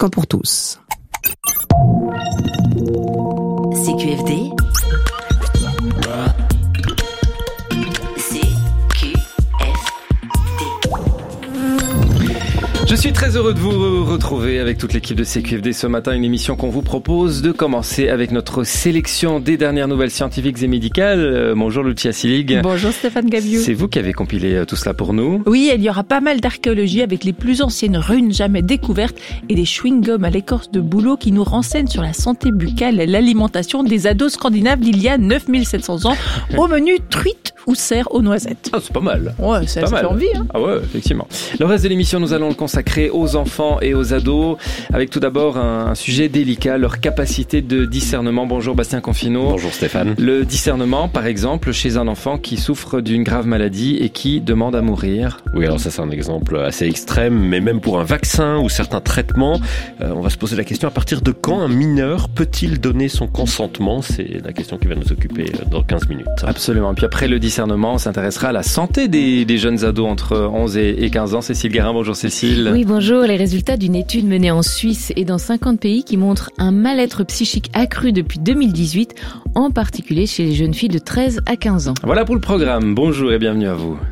qu'un pour tous. CQFD. Je suis très heureux de vous retrouver avec toute l'équipe de CQFD ce matin, une émission qu'on vous propose de commencer avec notre sélection des dernières nouvelles scientifiques et médicales. Bonjour Lucia Silig. Bonjour Stéphane Gabiou. C'est vous qui avez compilé tout cela pour nous. Oui, il y aura pas mal d'archéologie avec les plus anciennes runes jamais découvertes et des chewing-gums à l'écorce de bouleau qui nous renseignent sur la santé buccale et l'alimentation des ados scandinaves d'il y a 9700 ans au menu truite ou cerf aux noisettes. Ah, c'est pas mal. Ouais, ça fait envie. Hein. Ah ouais, effectivement. Le reste de l'émission, nous allons le consacrer aux enfants et aux ados, avec tout d'abord un sujet délicat, leur capacité de discernement. Bonjour Bastien Confino. Bonjour Stéphane. Le discernement, par exemple, chez un enfant qui souffre d'une grave maladie et qui demande à mourir. Oui, alors ça c'est un exemple assez extrême, mais même pour un vaccin ou certains traitements, on va se poser la question, à partir de quand un mineur peut-il donner son consentement ? C'est la question qui va nous occuper dans 15 minutes. Absolument. Et puis après le discernement, on s'intéressera à la santé des jeunes ados entre 11 et 15 ans. Cécile Guérin, bonjour Cécile. Oui, bonjour. Les résultats d'une étude menée en Suisse et dans 50 pays qui montre un mal-être psychique accru depuis 2018, en particulier chez les jeunes filles de 13 à 15 ans. Voilà pour le programme. Bonjour et bienvenue à vous.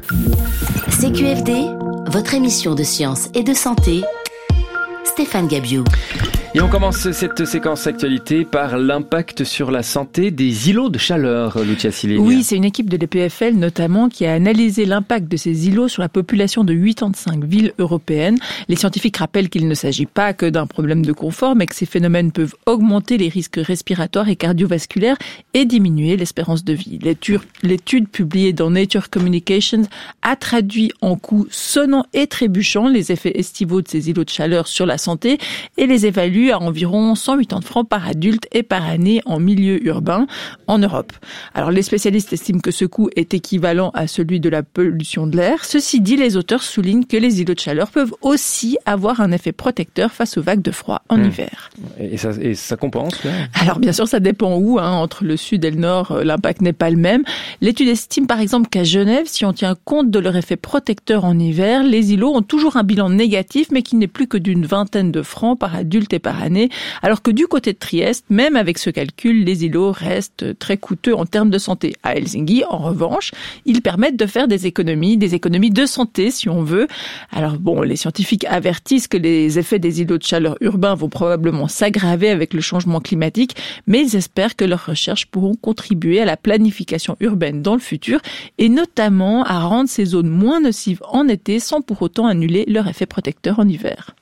CQFD, votre émission de science et de santé. Stéphane Gabiou. Et on commence cette séquence actualité par l'impact sur la santé des îlots de chaleur, Lucia Silig. Oui, c'est une équipe de l'EPFL notamment qui a analysé l'impact de ces îlots sur la population de 85 villes européennes. Les scientifiques rappellent qu'il ne s'agit pas que d'un problème de confort, mais que ces phénomènes peuvent augmenter les risques respiratoires et cardiovasculaires et diminuer l'espérance de vie. L'étude publiée dans Nature Communications a traduit en coups sonnants et trébuchants les effets estivaux de ces îlots de chaleur sur la santé et les évalue à environ 180 francs par adulte et par année en milieu urbain en Europe. Alors les spécialistes estiment que ce coût est équivalent à celui de la pollution de l'air. Ceci dit, les auteurs soulignent que les îlots de chaleur peuvent aussi avoir un effet protecteur face aux vagues de froid en hiver. Et ça compense là ? Alors bien sûr, ça dépend où. Entre le sud et le nord, l'impact n'est pas le même. L'étude estime par exemple qu'à Genève, si on tient compte de leur effet protecteur en hiver, les îlots ont toujours un bilan négatif, mais qui n'est plus que d'une vingtaine de francs par adulte et par année, alors que du côté de Trieste, même avec ce calcul, les îlots restent très coûteux en termes de santé. À Helsinki, en revanche, ils permettent de faire des économies de santé si on veut. Alors bon, les scientifiques avertissent que les effets des îlots de chaleur urbains vont probablement s'aggraver avec le changement climatique, mais ils espèrent que leurs recherches pourront contribuer à la planification urbaine dans le futur et notamment à rendre ces zones moins nocives en été sans pour autant annuler leur effet protecteur en hiver.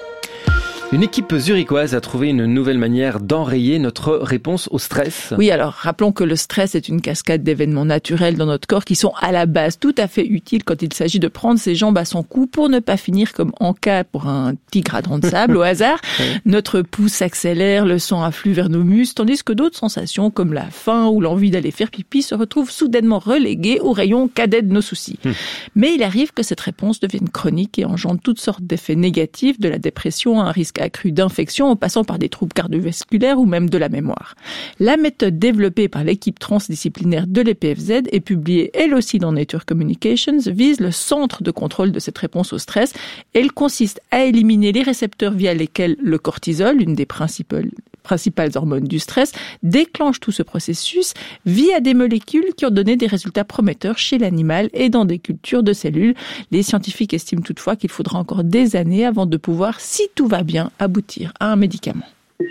Une équipe zurichoise a trouvé une nouvelle manière d'enrayer notre réponse au stress. Oui, alors rappelons que le stress est une cascade d'événements naturels dans notre corps qui sont à la base tout à fait utiles quand il s'agit de prendre ses jambes à son cou pour ne pas finir comme en cas pour un tigre à dents de sable au hasard. Oui. Notre pouls s'accélère, le sang afflue vers nos muscles, tandis que d'autres sensations comme la faim ou l'envie d'aller faire pipi se retrouvent soudainement reléguées au rayon cadet de nos soucis. Mais il arrive que cette réponse devienne chronique et engendre toutes sortes d'effets négatifs, de la dépression à un risque accru d'infection en passant par des troubles cardiovasculaires ou même de la mémoire. La méthode développée par l'équipe transdisciplinaire de l'EPFZ et publiée elle aussi dans Nature Communications vise le centre de contrôle de cette réponse au stress. Elle consiste à éliminer les récepteurs via lesquels le cortisol, l'une des principales hormones du stress, déclenche tout ce processus via des molécules qui ont donné des résultats prometteurs chez l'animal et dans des cultures de cellules. Les scientifiques estiment toutefois qu'il faudra encore des années avant de pouvoir, si tout va bien, aboutir à un médicament.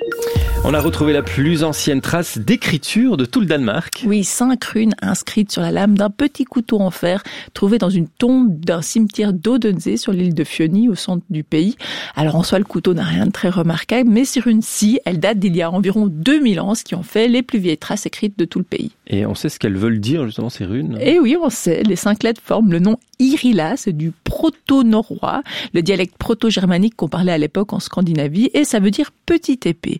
On a retrouvé la plus ancienne trace d'écriture de tout le Danemark. Oui, 5 runes inscrites sur la lame d'un petit couteau en fer trouvé dans une tombe d'un cimetière d'Odense sur l'île de Fjøni au centre du pays. Alors en soi, le couteau n'a rien de très remarquable, mais ces runes-ci, elles datent d'il y a environ 2000 ans, ce qui en fait les plus vieilles traces écrites de tout le pays. Et on sait ce qu'elles veulent dire justement ces runes ? Eh oui, on sait. Les 5 lettres forment le nom Irila, c'est du proto-norrois, le dialecte proto-germanique qu'on parlait à l'époque en Scandinavie, et ça veut dire petite épée.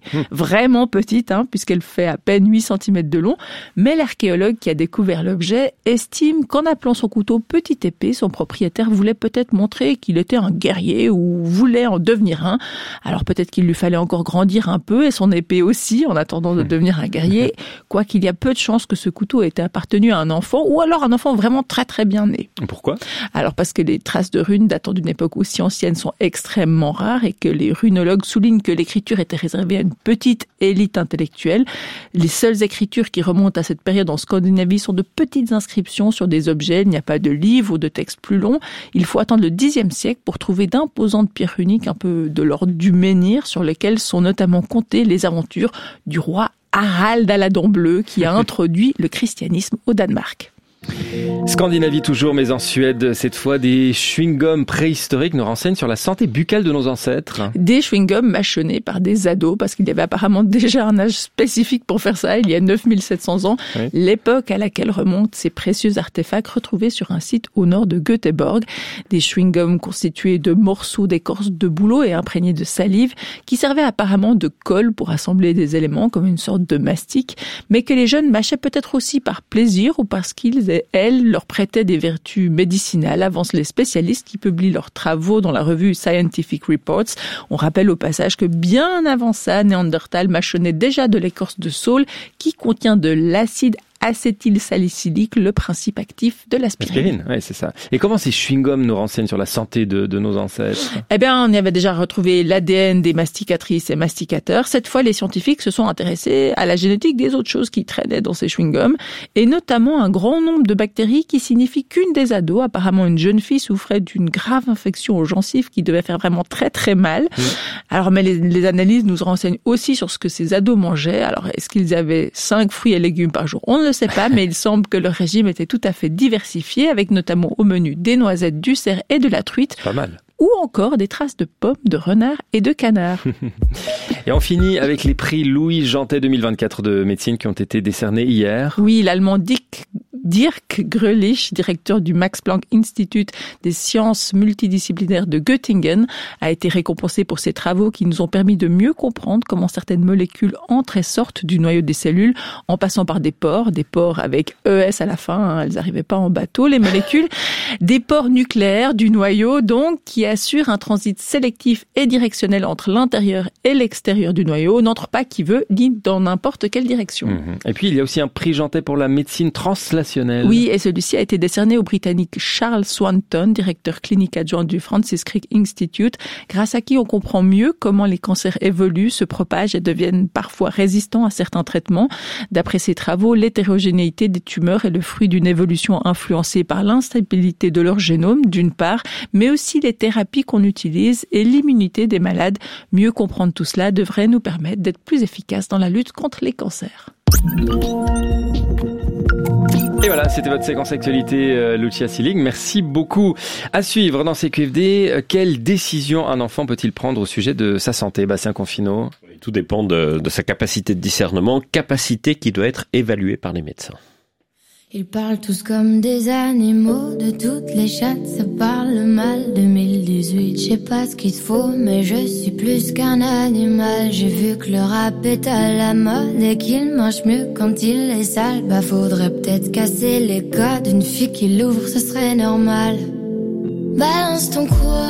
vraiment petite, puisqu'elle fait à peine 8 cm de long. Mais l'archéologue qui a découvert l'objet estime qu'en appelant son couteau petite épée, son propriétaire voulait peut-être montrer qu'il était un guerrier ou voulait en devenir un. Alors peut-être qu'il lui fallait encore grandir un peu et son épée aussi en attendant de devenir un guerrier. Quoiqu'il y a peu de chances que ce couteau ait été appartenu à un enfant ou alors un enfant vraiment très très bien né. Pourquoi ? Alors parce que les traces de runes datant d'une époque aussi ancienne sont extrêmement rares et que les runologues soulignent que l'écriture était réservée à une petite élite intellectuelle. Les seules écritures qui remontent à cette période en Scandinavie sont de petites inscriptions sur des objets. Il n'y a pas de livres ou de textes plus longs. Il faut attendre le Xe siècle pour trouver d'imposantes pierres runiques un peu de l'ordre du menhir sur lesquelles sont notamment comptées les aventures du roi Harald à la dent bleue qui a introduit le christianisme au Danemark. Scandinavie toujours, mais en Suède, cette fois, des chewing-gums préhistoriques nous renseignent sur la santé buccale de nos ancêtres. Des chewing-gums mâchonnés par des ados, parce qu'il y avait apparemment déjà un âge spécifique pour faire ça, il y a 9700 ans, oui. L'époque à laquelle remontent ces précieux artefacts retrouvés sur un site au nord de Göteborg. Des chewing-gums constitués de morceaux d'écorce de bouleau et imprégnés de salive, qui servaient apparemment de colle pour assembler des éléments comme une sorte de mastic, mais que les jeunes mâchaient peut-être aussi par plaisir ou parce qu'ils et elles leur prêtaient des vertus médicinales, avancent les spécialistes qui publient leurs travaux dans la revue Scientific Reports. On rappelle au passage que bien avant ça, Néandertal mâchonnait déjà de l'écorce de saule qui contient de l'acide acétylsalicylique, le principe actif de l'aspirine. Oui, c'est ça. Et comment ces chewing-gums nous renseignent sur la santé de nos ancêtres ? Eh bien, on y avait déjà retrouvé l'ADN des masticatrices et masticateurs. Cette fois, les scientifiques se sont intéressés à la génétique des autres choses qui traînaient dans ces chewing-gums, et notamment un grand nombre de bactéries qui signifient qu'une des ados, apparemment une jeune fille, souffrait d'une grave infection aux gencives qui devait faire vraiment très très mal. Alors, mais les analyses nous renseignent aussi sur ce que ces ados mangeaient. Alors, est-ce qu'ils avaient 5 fruits et légumes par jour ? On ne le sait pas, mais il semble que leur régime était tout à fait diversifié, avec notamment au menu des noisettes, du cerf et de la truite. Pas mal. Ou encore des traces de pommes, de renards et de canards. Et on finit avec les prix Louis Jantet 2024 de médecine qui ont été décernés hier. Oui, l'allemand Dirk Grölich, directeur du Max Planck Institute des sciences multidisciplinaires de Göttingen, a été récompensé pour ses travaux qui nous ont permis de mieux comprendre comment certaines molécules entrent et sortent du noyau des cellules en passant par des pores avec ES à la fin, elles n'arrivaient pas en bateau, les molécules, des pores nucléaires du noyau donc qui assure un transit sélectif et directionnel entre l'intérieur et l'extérieur du noyau, n'entre pas qui veut, ni dans n'importe quelle direction. Et puis il y a aussi un prix Jantet pour la médecine translationnelle. Oui, et celui-ci a été décerné au Britannique Charles Swanton, directeur clinique adjoint du Francis Crick Institute, grâce à qui on comprend mieux comment les cancers évoluent, se propagent et deviennent parfois résistants à certains traitements. D'après ses travaux, l'hétérogénéité des tumeurs est le fruit d'une évolution influencée par l'instabilité de leur génome, d'une part, mais aussi les thérapies qu'on utilise et l'immunité des malades. Mieux comprendre tout cela devrait nous permettre d'être plus efficaces dans la lutte contre les cancers. Et voilà, c'était votre séquence actualité, Lucia Seelig. Merci beaucoup. À suivre dans CQFD, quelle décision un enfant peut-il prendre au sujet de sa santé ? Bastien Confino. Tout dépend de sa capacité de discernement, capacité qui doit être évaluée par les médecins. Ils parlent tous comme des animaux, de toutes les chattes, ça parle mal. 2018, je sais pas ce qu'il te faut, mais je suis plus qu'un animal. J'ai vu que le rap est à la mode et qu'il mange mieux quand il est sale. Bah faudrait peut-être casser les codes, une fille qui l'ouvre, ce serait normal. Balance ton quoi.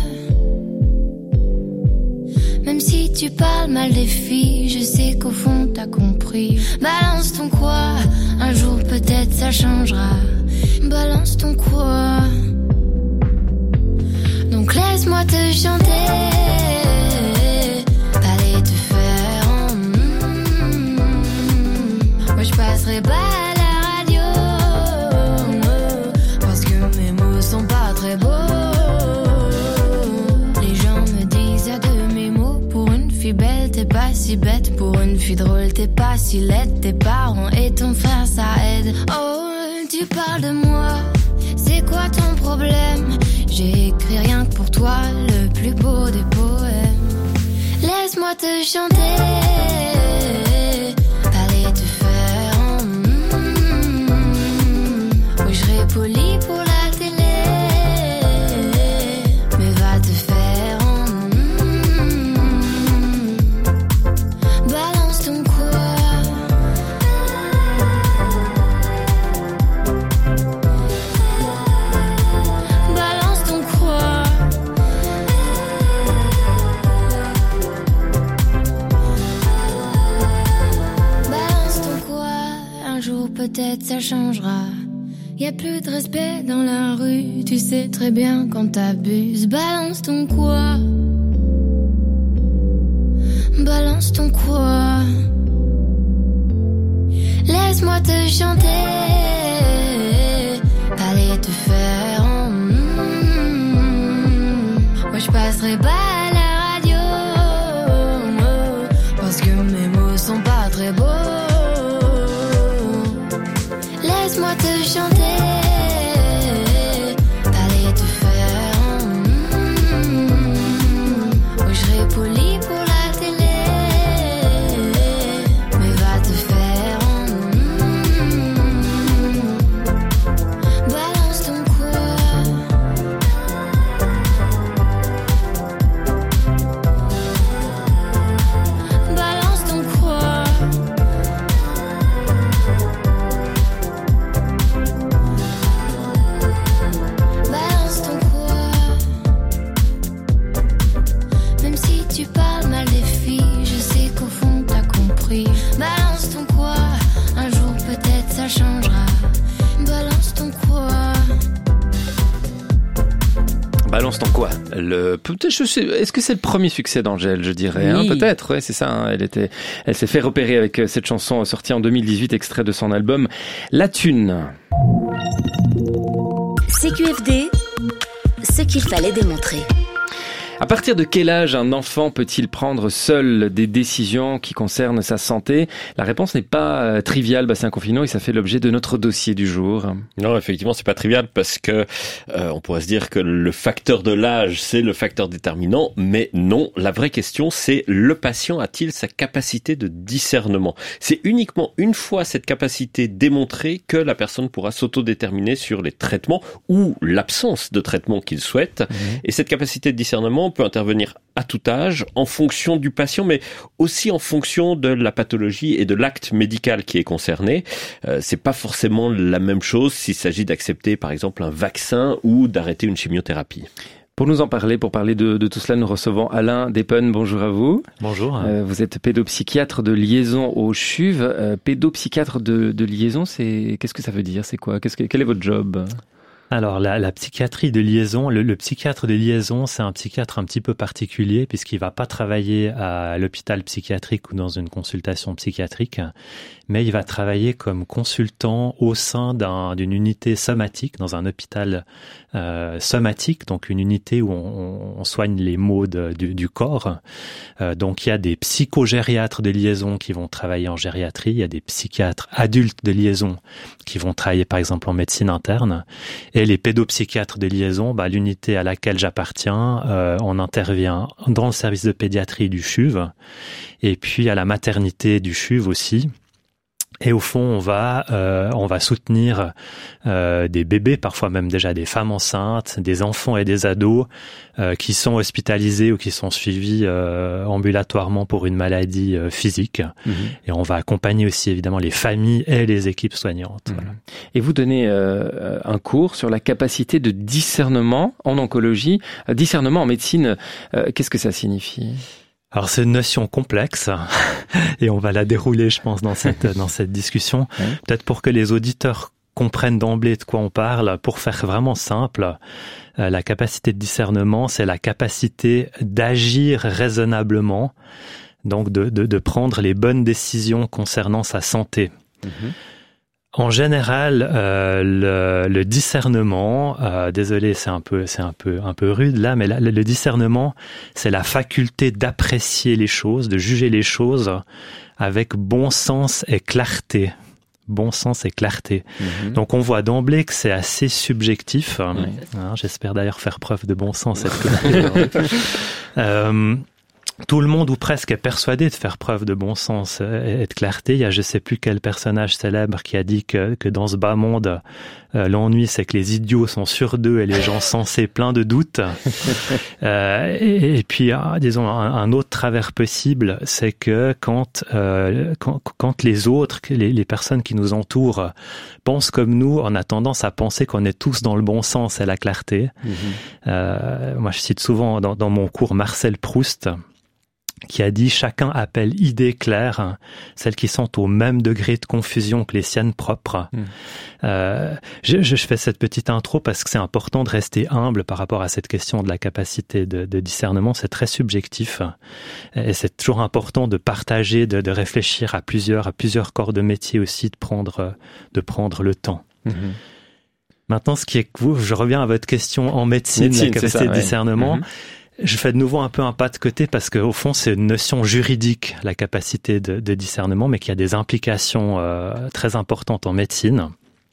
Même si tu parles mal des filles, je sais qu'au fond t'as compris. Balance ton quoi, un jour peut-être ça changera. Balance ton quoi. Donc laisse-moi te chanter, aller te faire Moi je passerai pas à la radio, parce que mes mots sont pas très beaux. Les gens me disent à demi-mot, pour une fille belle t'es pas si bête, pour une fille drôle t'es pas si laide. Tes parents et ton frère ça aide. Oh, tu parles de moi, c'est quoi ton problème? J'ai écrit rien que pour toi, le plus beau des poèmes. Laisse-moi te chanter, aller te faire oui, je serai poli pour la télé, mais va te faire balance peut-être ça changera. Y a plus de respect dans la rue, tu sais très bien quand t'abuses. Balance ton quoi? Balance ton quoi? Laisse-moi te chanter, allez te faire Moi je passerai pas à la radio, parce que mes mots sont pas très beaux. Laisse-moi te chanter, allez te faire Moi je serai poli pour la télé, mais va te faire balance ton quoi? Balance ton quoi? Balance ton quoi? Même si tu parles mal des filles, je sais qu'au fond t'as compris. Balance ton quoi? Un jour peut-être ça changera. Balance ton quoi? Balance ton quoi? Est-ce que c'est le premier succès d'Angèle, je dirais, Oui. Peut-être, ouais, c'est ça. Elle s'est fait repérer avec cette chanson sortie en 2018, extrait de son album La Thune. CQFD, ce qu'il fallait démontrer. À partir de quel âge un enfant peut-il prendre seul des décisions qui concernent sa santé? La réponse n'est pas triviale, Bastien Confinement, et ça fait l'objet de notre dossier du jour. Non, effectivement, c'est pas trivial parce que on pourrait se dire que le facteur de l'âge, c'est le facteur déterminant, mais non. La vraie question, c'est le patient a-t-il sa capacité de discernement? C'est uniquement une fois cette capacité démontrée que la personne pourra s'autodéterminer sur les traitements ou l'absence de traitement qu'il souhaite. Et cette capacité de discernement peut intervenir à tout âge, en fonction du patient, mais aussi en fonction de la pathologie et de l'acte médical qui est concerné. C'est pas forcément la même chose s'il s'agit d'accepter, par exemple, un vaccin ou d'arrêter une chimiothérapie. Pour nous en parler, pour parler de tout cela, nous recevons Alain Depen. Bonjour à vous. Bonjour. Vous êtes pédopsychiatre de liaison au CHUV. Pédopsychiatre de liaison, qu'est-ce que ça veut dire? C'est quoi? Quel est votre job? Alors la psychiatrie de liaison, le psychiatre de liaison, c'est un psychiatre un petit peu particulier puisqu'il va pas travailler à l'hôpital psychiatrique ou dans une consultation psychiatrique, mais il va travailler comme consultant au sein d'une unité somatique, dans un hôpital somatique, donc une unité où on soigne les maux du corps. Donc il y a des psychogériatres de liaison qui vont travailler en gériatrie, il y a des psychiatres adultes de liaison qui vont travailler par exemple en médecine interne. Et les pédopsychiatres de liaison, l'unité à laquelle j'appartiens, on intervient dans le service de pédiatrie du CHUV et puis à la maternité du CHUV aussi. Et au fond, on va soutenir des bébés, parfois même déjà des femmes enceintes, des enfants et des ados qui sont hospitalisés ou qui sont suivis ambulatoirement pour une maladie physique. Et on va accompagner aussi évidemment les familles et les équipes soignantes. Voilà. Et vous donnez un cours sur la capacité de discernement en oncologie. Discernement en médecine, qu'est-ce que ça signifie ? Alors c'est une notion complexe et on va la dérouler, je pense, dans cette discussion. Oui. Peut-être pour que les auditeurs comprennent d'emblée de quoi on parle, pour faire vraiment simple, la capacité de discernement, c'est la capacité d'agir raisonnablement, donc de prendre les bonnes décisions concernant sa santé. En général, le discernement, désolé, c'est un peu rude là, mais le discernement, c'est la faculté d'apprécier les choses, de juger les choses avec bon sens et clarté. Bon sens et clarté. Donc on voit d'emblée que c'est assez subjectif. J'espère d'ailleurs faire preuve de bon sens et de clarté. Tout le monde ou presque est persuadé de faire preuve de bon sens et de clarté. Il y a je sais plus quel personnage célèbre qui a dit que dans ce bas monde, l'ennui c'est que les idiots sont sûrs d'eux et les gens sensés pleins de doutes. Et puis, disons, un autre travers possible, c'est que quand les autres, les personnes qui nous entourent pensent comme nous, on a tendance à penser qu'on est tous dans le bon sens et la clarté. Moi, je cite souvent dans mon cours Marcel Proust, qui a dit « Chacun appelle idées claires, celles qui sont au même degré de confusion que les siennes propres ». Je fais cette petite intro parce que c'est important de rester humble par rapport à cette question de la capacité de discernement. C'est très subjectif et c'est toujours important de partager, de réfléchir à plusieurs corps de métier aussi, de prendre le temps. Maintenant, je reviens à votre question en médecine la capacité de discernement. Je fais de nouveau un peu un pas de côté parce qu'au fond, c'est une notion juridique, la capacité de discernement, mais qui a des implications très importantes en médecine.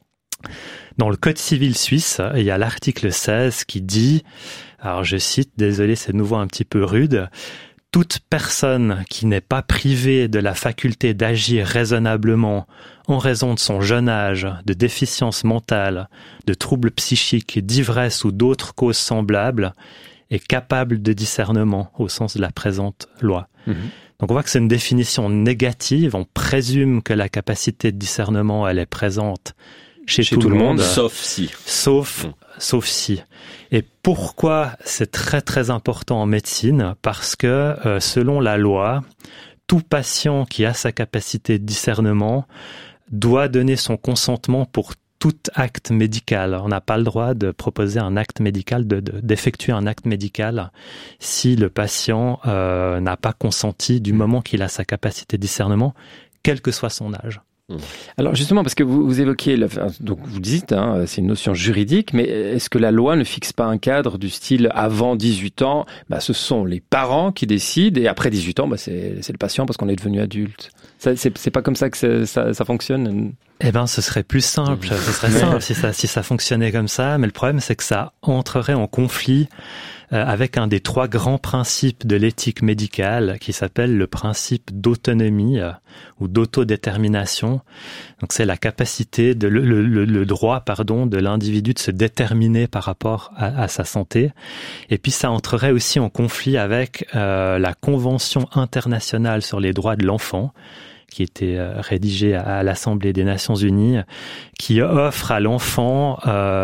Dans le Code civil suisse, il y a l'article 16 qui dit, alors je cite, désolé, c'est de nouveau un petit peu rude, « Toute personne qui n'est pas privée de la faculté d'agir raisonnablement en raison de son jeune âge, de déficience mentale, de troubles psychiques, d'ivresse ou d'autres causes semblables, est capable de discernement au sens de la présente loi. Donc on voit que c'est une définition négative. On présume que la capacité de discernement, elle est présente chez tout le monde. Sauf si. Sauf si. Et pourquoi c'est très très important en médecine? Parce que selon la loi, tout patient qui a sa capacité de discernement doit donner son consentement pour tout acte médical. On n'a pas le droit de proposer un acte médical, d'effectuer un acte médical si le patient n'a pas consenti du moment qu'il a sa capacité de discernement, quel que soit son âge. Alors justement, parce que vous évoquiez, donc vous dites, c'est une notion juridique, mais est-ce que la loi ne fixe pas un cadre du style avant 18 ans, ce sont les parents qui décident, et après 18 ans, c'est le patient parce qu'on est devenu adulte. C'est pas comme ça que ça fonctionne? Ce serait plus simple. Ce serait simple si ça fonctionnait comme ça, mais le problème c'est que ça entrerait en conflit avec un des 3 grands principes de l'éthique médicale qui s'appelle le principe d'autonomie ou d'autodétermination. Donc c'est la capacité le droit de l'individu de se déterminer par rapport à sa santé. Et puis ça entrerait aussi en conflit avec la Convention internationale sur les droits de l'enfant, qui était rédigée à l'Assemblée des Nations Unies, qui offre à l'enfant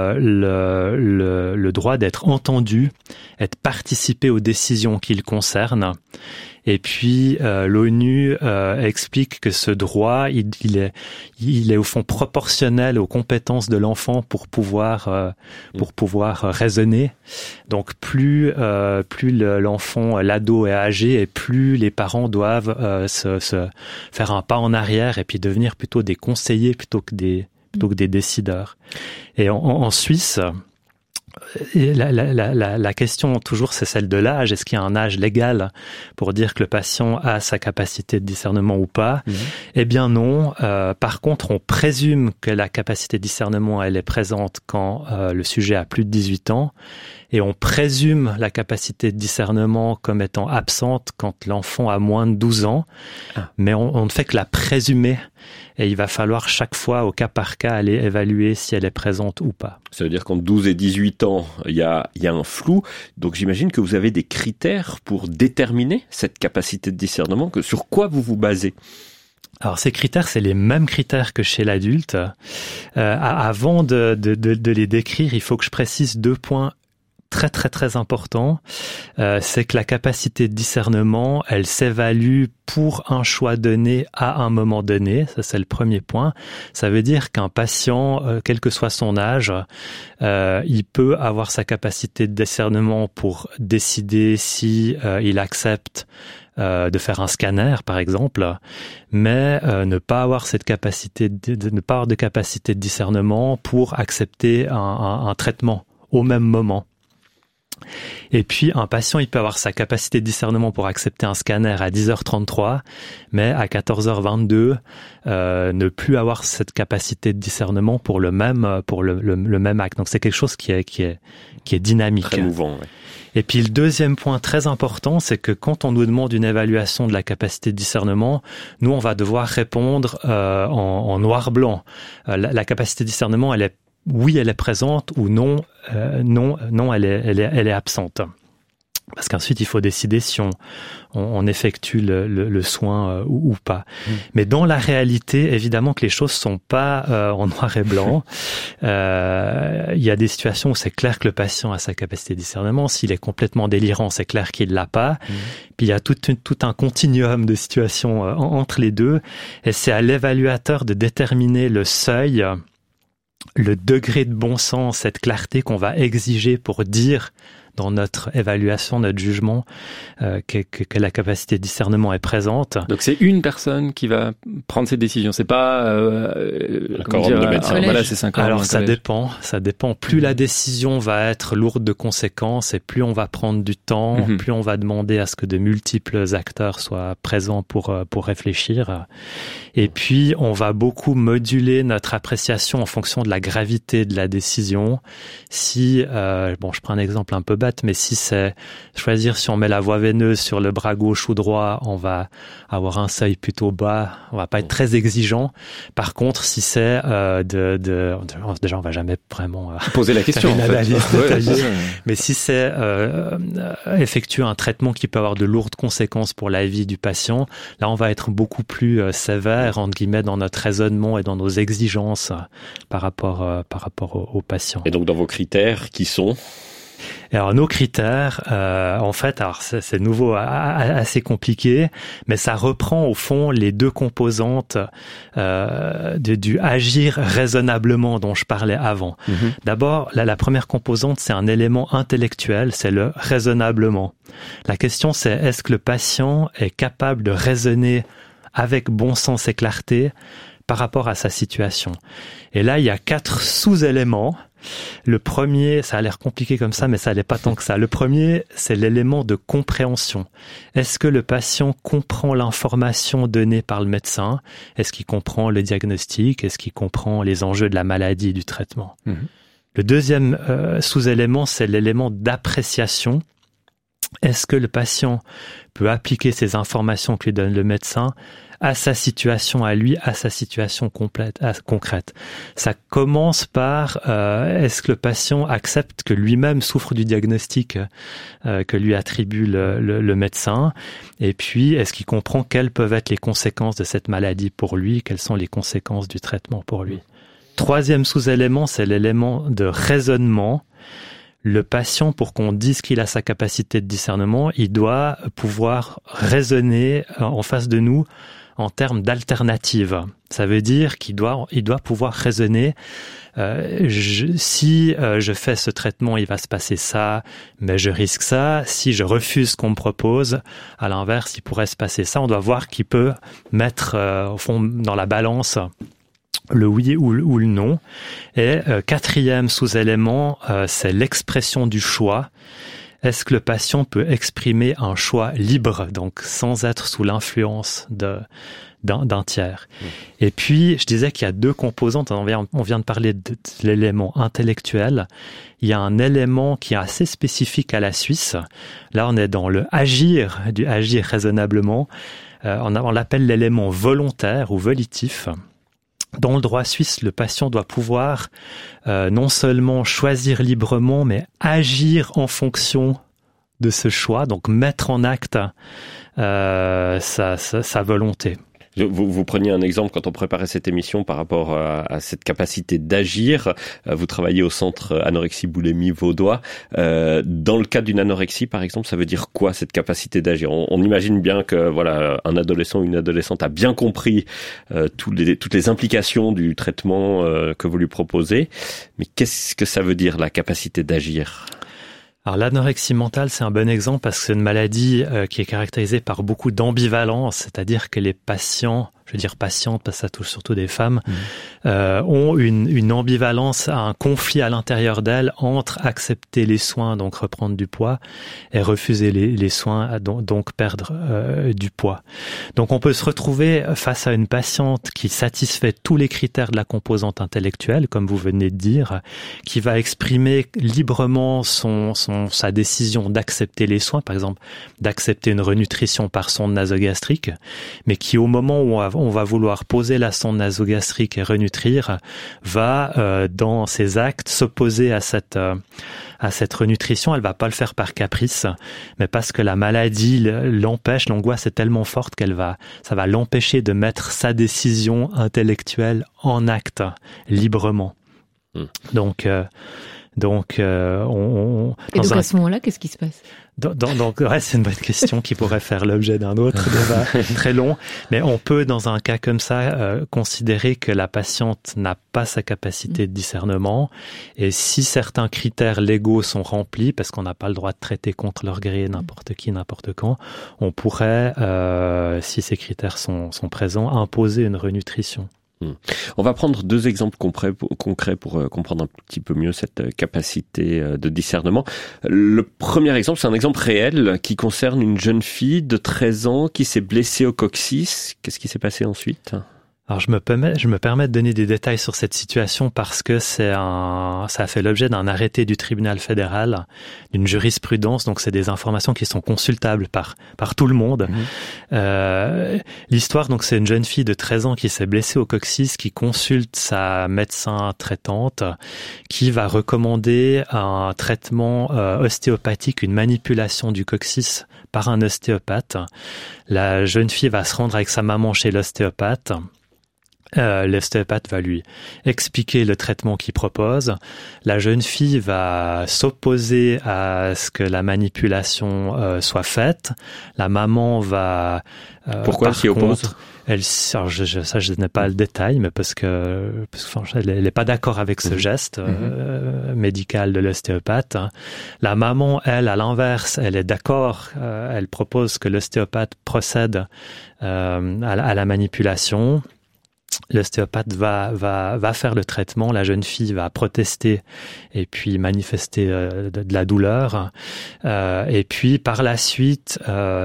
le droit d'être entendu, être participé aux décisions qui le concernent. Et puis l'ONU explique que ce droit, il est au fond proportionnel aux compétences de l'enfant pour pouvoir raisonner. Donc plus l'enfant, l'ado est âgé, et plus les parents doivent se faire un pas en arrière et puis devenir plutôt des conseillers plutôt que des décideurs. Et en Suisse, la question toujours c'est celle de l'âge. Est-ce qu'il y a un âge légal pour dire que le patient a sa capacité de discernement ou pas? Eh bien non. Par contre, on présume que la capacité de discernement elle est présente quand le sujet a plus de 18 ans, et on présume la capacité de discernement comme étant absente quand l'enfant a moins de 12 ans. Mais on ne fait que la présumer, et il va falloir chaque fois, au cas par cas, aller évaluer si elle est présente ou pas. Ça veut dire qu'entre 12 et 18 ans, il y a un flou. Donc j'imagine que vous avez des critères pour déterminer cette capacité de discernement. Sur quoi vous vous basez? Alors ces critères, c'est les mêmes critères que chez l'adulte. Avant de les décrire, il faut que je précise 2 points très très très important, c'est que la capacité de discernement, elle s'évalue pour un choix donné à un moment donné. Ça, c'est le premier point. Ça veut dire qu'un patient, quel que soit son âge, il peut avoir sa capacité de discernement pour décider si il accepte de faire un scanner, par exemple, mais ne pas avoir cette capacité ne pas avoir de capacité de discernement pour accepter un traitement au même moment. Et puis, un patient, il peut avoir sa capacité de discernement pour accepter un scanner à 10h33, mais à 14h22, ne plus avoir cette capacité de discernement pour le même acte. Donc, c'est quelque chose qui est dynamique. Très mouvant, ouais. Et puis, le deuxième point très important, c'est que quand on nous demande une évaluation de la capacité de discernement, nous, on va devoir répondre en noir-blanc. La capacité de discernement, oui, elle est présente, ou non, elle est absente. Parce qu'ensuite, il faut décider si on effectue le soin ou pas. Mais dans la réalité, évidemment que les choses sont pas en noir et blanc. Il y a des situations où c'est clair que le patient a sa capacité de discernement. S'il est complètement délirant, c'est clair qu'il l'a pas. Puis il y a tout un continuum de situations entre les deux. Et c'est à l'évaluateur de déterminer le seuil, le degré de bon sens, cette clarté qu'on va exiger pour dire dans notre évaluation, notre jugement, que la capacité de discernement est présente. Donc c'est une personne qui va prendre cette décision. C'est pas quorum de médecins. Voilà, c'est 5 ans. Alors ça dépend. Plus la décision va être lourde de conséquences et plus on va prendre du temps, plus on va demander à ce que de multiples acteurs soient présents pour réfléchir. Et puis on va beaucoup moduler notre appréciation en fonction de la gravité de la décision. Si je prends un exemple un peu bête, mais si c'est choisir si on met la voie veineuse sur le bras gauche ou droit, on va avoir un seuil plutôt bas, on va pas être très exigeant. Par contre, si c'est déjà on va jamais vraiment poser la question une analyse détaillée. Ouais. Mais si c'est effectuer un traitement qui peut avoir de lourdes conséquences pour la vie du patient, là on va être beaucoup plus sévère entre guillemets dans notre raisonnement et dans nos exigences par rapport au patient. Et donc dans vos critères qui sont? Alors nos critères, en fait, alors c'est nouveau, assez compliqué, mais ça reprend au fond les deux composantes du agir raisonnablement dont je parlais avant. D'abord, la première composante, c'est un élément intellectuel, c'est le raisonnablement. La question, c'est est-ce que le patient est capable de raisonner avec bon sens et clarté par rapport à sa situation. Et là, il y a 4 sous-éléments. Le premier, ça a l'air compliqué comme ça, mais ça l'est pas tant que ça. Le premier, c'est l'élément de compréhension. Est-ce que le patient comprend l'information donnée par le médecin? Est-ce qu'il comprend le diagnostic? Est-ce qu'il comprend les enjeux de la maladie et du traitement? Le deuxième sous-élément, c'est l'élément d'appréciation. Est-ce que le patient peut appliquer ces informations que lui donne le médecin à sa situation à lui, à sa situation concrète. Ça commence par est-ce que le patient accepte que lui-même souffre du diagnostic que lui attribue le médecin, et puis est-ce qu'il comprend quelles peuvent être les conséquences de cette maladie pour lui, quelles sont les conséquences du traitement pour lui. Troisième sous-élément, c'est l'élément de raisonnement. Le patient, pour qu'on dise qu'il a sa capacité de discernement, il doit pouvoir raisonner en face de nous en termes d'alternatives. Ça veut dire qu'il doit pouvoir raisonner. Si je fais ce traitement, il va se passer ça, mais je risque ça. Si je refuse ce qu'on me propose, à l'inverse, il pourrait se passer ça. On doit voir qu'il peut mettre au fond dans la balance le oui ou le non. Et quatrième sous-élément, c'est l'expression du choix. Est-ce que le patient peut exprimer un choix libre, donc sans être sous l'influence d'un tiers? Et puis, je disais qu'il y a 2 composantes. On vient de parler de l'élément intellectuel. Il y a un élément qui est assez spécifique à la Suisse. Là, on est dans le agir, du agir raisonnablement. On l'appelle l'élément volontaire ou volitif. Dans le droit suisse, le patient doit pouvoir non seulement choisir librement, mais agir en fonction de ce choix, donc mettre en acte sa volonté. Vous preniez un exemple quand on préparait cette émission par rapport à cette capacité d'agir. Vous travaillez au centre anorexie-boulimie vaudois. Dans le cas d'une anorexie, par exemple, ça veut dire quoi cette capacité d'agir? On imagine bien que voilà, un adolescent ou une adolescente a bien compris toutes les implications du traitement que vous lui proposez. Mais qu'est-ce que ça veut dire la capacité d'agir? Alors l'anorexie mentale, c'est un bon exemple parce que c'est une maladie qui est caractérisée par beaucoup d'ambivalence, c'est-à-dire que les patients, je veux dire patientes parce que ça touche surtout des femmes, ont une ambivalence, un conflit à l'intérieur d'elles entre accepter les soins, donc reprendre du poids, et refuser les soins, donc perdre du poids. Donc on peut se retrouver face à une patiente qui satisfait tous les critères de la composante intellectuelle, comme vous venez de dire, qui va exprimer librement sa décision d'accepter les soins, par exemple d'accepter une renutrition par sonde nasogastrique, mais qui au moment où on va vouloir poser la sonde nasogastrique et renutrir, va dans ses actes s'opposer à à cette renutrition, elle va pas le faire par caprice, mais parce que la maladie l'empêche, l'angoisse est tellement forte ça va l'empêcher de mettre sa décision intellectuelle en acte librement. Donc, à ce moment-là, qu'est-ce qui se passe? Donc, c'est une bonne question qui pourrait faire l'objet d'un autre débat très long. Mais on peut, dans un cas comme ça, considérer que la patiente n'a pas sa capacité de discernement. Et si certains critères légaux sont remplis, parce qu'on n'a pas le droit de traiter contre leur gré n'importe qui, n'importe quand, on pourrait, si ces critères sont présents, imposer une renutrition. On va prendre 2 exemples concrets pour comprendre un petit peu mieux cette capacité de discernement. Le premier exemple, c'est un exemple réel qui concerne une jeune fille de 13 ans qui s'est blessée au coccyx. Qu'est-ce qui s'est passé ensuite ? Alors je me permets de donner des détails sur cette situation parce que ça a fait l'objet d'un arrêté du tribunal fédéral, d'une jurisprudence, donc c'est des informations qui sont consultables par tout le monde. L'histoire, donc c'est une jeune fille de 13 ans qui s'est blessée au coccyx, qui consulte sa médecin traitante, qui va recommander un traitement ostéopathique, une manipulation du coccyx par un ostéopathe. La jeune fille va se rendre avec sa maman chez l'ostéopathe. L'ostéopathe va lui expliquer le traitement qu'il propose. La jeune fille va s'opposer à ce que la manipulation soit faite. La maman va... Pourquoi elle s'y oppose ? Je n'ai pas le détail, mais parce que elle n'est pas d'accord avec ce geste médical de l'ostéopathe. La maman, elle, à l'inverse, elle est d'accord. Elle propose que l'ostéopathe procède à la manipulation. L'ostéopathe va faire le traitement, la jeune fille va protester et puis manifester de la douleur. Et puis par la suite,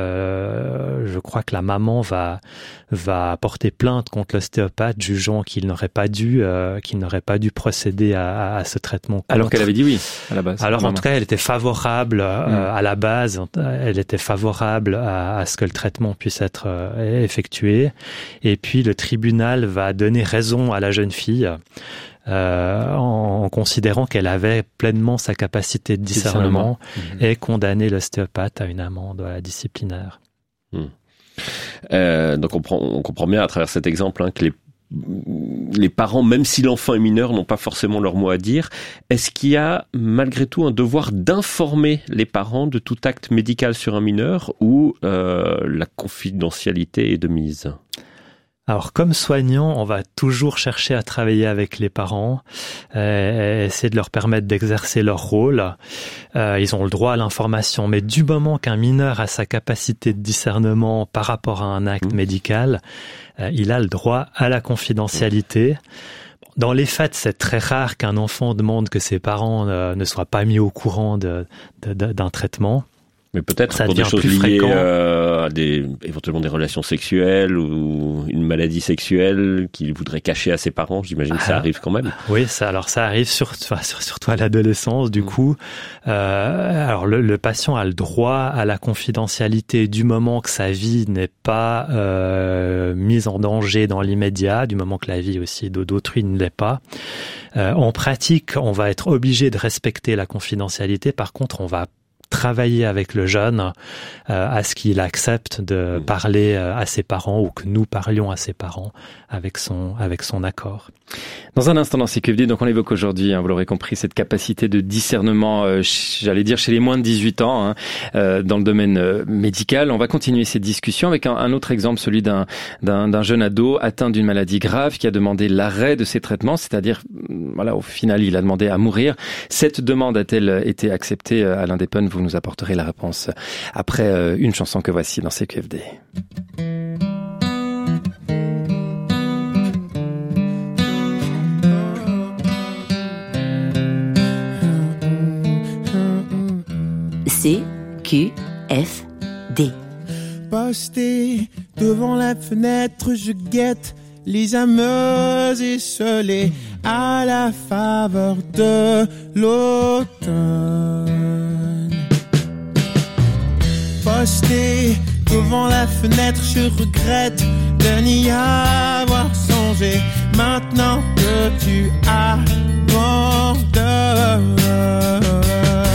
je crois que la maman va porter plainte contre l'ostéopathe, jugeant qu'il n'aurait pas dû procéder à ce traitement. Alors qu'elle avait dit oui à la base. Alors en tout cas, elle était favorable à la base. Elle était favorable à ce que le traitement puisse être effectué. Et puis le tribunal va donner raison à la jeune fille en considérant qu'elle avait pleinement sa capacité de discernement et condamner l'ostéopathe à une amende disciplinaire. Donc on comprend bien à travers cet exemple que les parents, même si l'enfant est mineur, n'ont pas forcément leur mot à dire. Est-ce qu'il y a malgré tout un devoir d'informer les parents de tout acte médical sur un mineur ou la confidentialité est de mise ? Alors, comme soignant, on va toujours chercher à travailler avec les parents, essayer de leur permettre d'exercer leur rôle. Ils ont le droit à l'information, mais du moment qu'un mineur a sa capacité de discernement par rapport à un acte médical, il a le droit à la confidentialité. Dans les faits, c'est très rare qu'un enfant demande que ses parents ne soient pas mis au courant d'un traitement. Mais peut-être pour des choses liées à éventuellement des relations sexuelles ou une maladie sexuelle qu'il voudrait cacher à ses parents. J'imagine que ça arrive quand même. Oui, ça arrive surtout à l'adolescence. Du coup, alors le patient a le droit à la confidentialité du moment que sa vie n'est pas mise en danger dans l'immédiat, du moment que la vie aussi d'autrui ne l'est pas. En pratique, on va être obligé de respecter la confidentialité. Par contre, on va travailler avec le jeune à ce qu'il accepte de parler à ses parents ou que nous parlions à ses parents avec son accord. Dans un instant dans CQFD, donc on évoque aujourd'hui, vous l'aurez compris, cette capacité de discernement, j'allais dire chez les moins de 18 ans, dans le domaine médical. On va continuer cette discussion avec un autre exemple, celui d'un jeune ado atteint d'une maladie grave qui a demandé l'arrêt de ses traitements, c'est-à-dire, voilà, au final, il a demandé à mourir. Cette demande a-t-elle été acceptée? Alain Despennes, vous nous apporterez la réponse après une chanson que voici dans CQFD. CQFD. Posté devant la fenêtre, je guette les âmes esselées à la faveur de l'automne. Posté devant la fenêtre, je regrette de n'y avoir songé. Maintenant que tu abandonnes,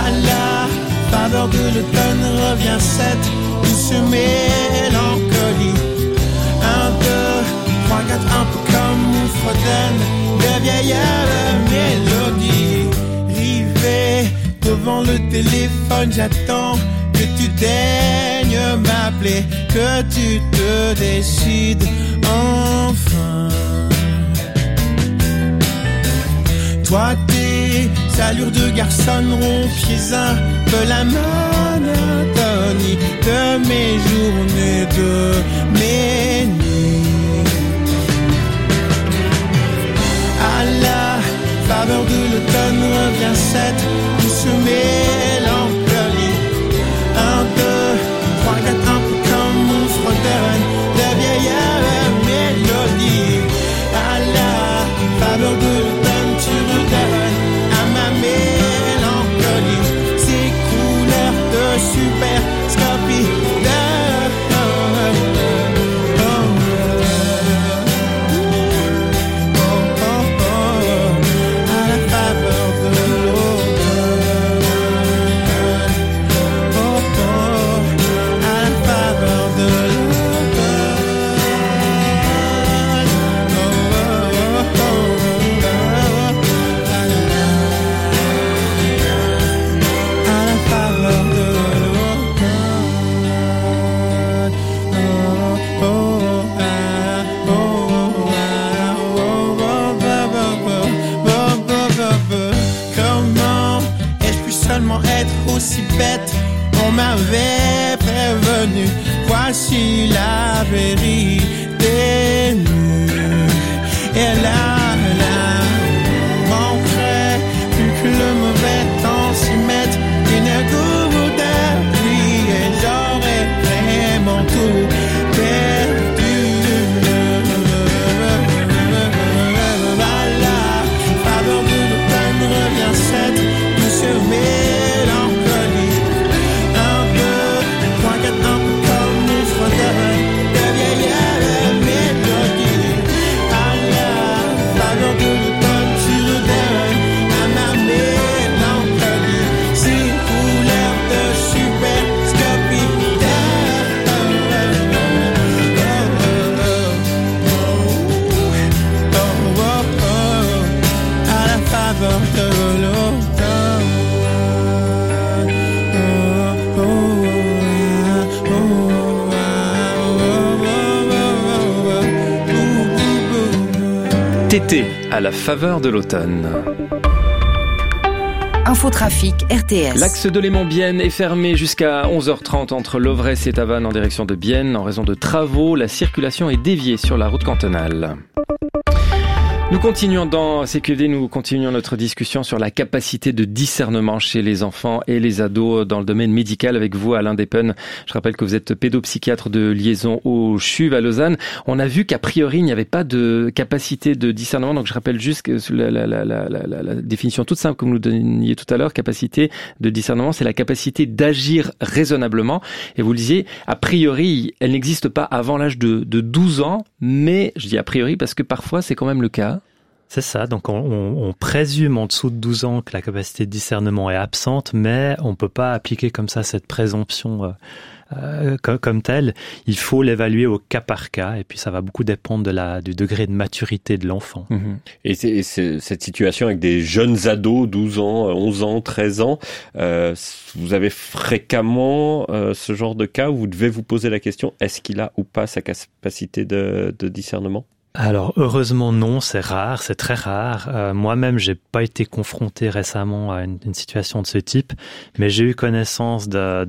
À la faveur de l'automne revient cette douce mélancolie. 1, 2, 3, 4, un peu comme on fredonne de vieilles mélodies. Rivé devant le téléphone, j'attends que tu daignes m'appeler, que tu te décides enfin. Toi, tes allures de garçon rompiez un peu la monotonie de mes journées, de mes nuits. À la faveur de l'automne revient cette douce mélancolie. 1, 2, 3, 4, un peu comme on fredonne de vieilles mélodies. À la faveur de l'automne, tu redonnes à ma mélancolie ces couleurs de superscopie. Aussi bête, on m'avait prévenu. Voici la vérité nue. Et là, manquerait plus que le mauvais temps s'y mette une goutte de pluie et j'aurais vraiment tout perdu. À la faveur de l'automne revient cette douce mélancolie. Tété à la faveur de l'automne. Infotrafic RTS. L'axe de Léman-Bienne est fermé jusqu'à 11h30 entre Lovresse et Tavannes en direction de Bienne. En raison de travaux, la circulation est déviée sur la route cantonale. Nous continuons dans CQFD, nous continuons notre discussion sur la capacité de discernement chez les enfants et les ados dans le domaine médical avec vous, Alain Depen. Je rappelle que vous êtes pédopsychiatre de liaison au CHUV à Lausanne. On a vu qu'a priori, il n'y avait pas de capacité de discernement. Donc je rappelle juste que la définition toute simple que vous nous donniez tout à l'heure, capacité de discernement, c'est la capacité d'agir raisonnablement. Et vous le disiez, a priori, elle n'existe pas avant l'âge de 12 ans, mais je dis a priori parce que parfois c'est quand même le cas. C'est ça, donc on présume en dessous de 12 ans que la capacité de discernement est absente, mais on peut pas appliquer comme ça cette présomption comme telle. Il faut l'évaluer au cas par cas, et puis ça va beaucoup dépendre du degré de maturité de l'enfant. Mmh. Et cette situation avec des jeunes ados, 12 ans, 11 ans, 13 ans, vous avez fréquemment ce genre de cas où vous devez vous poser la question, est-ce qu'il a ou pas sa capacité de discernement ? Alors heureusement non, c'est rare, c'est très rare. Moi-même, j'ai pas été confronté récemment à une situation de ce type, mais j'ai eu connaissance d'un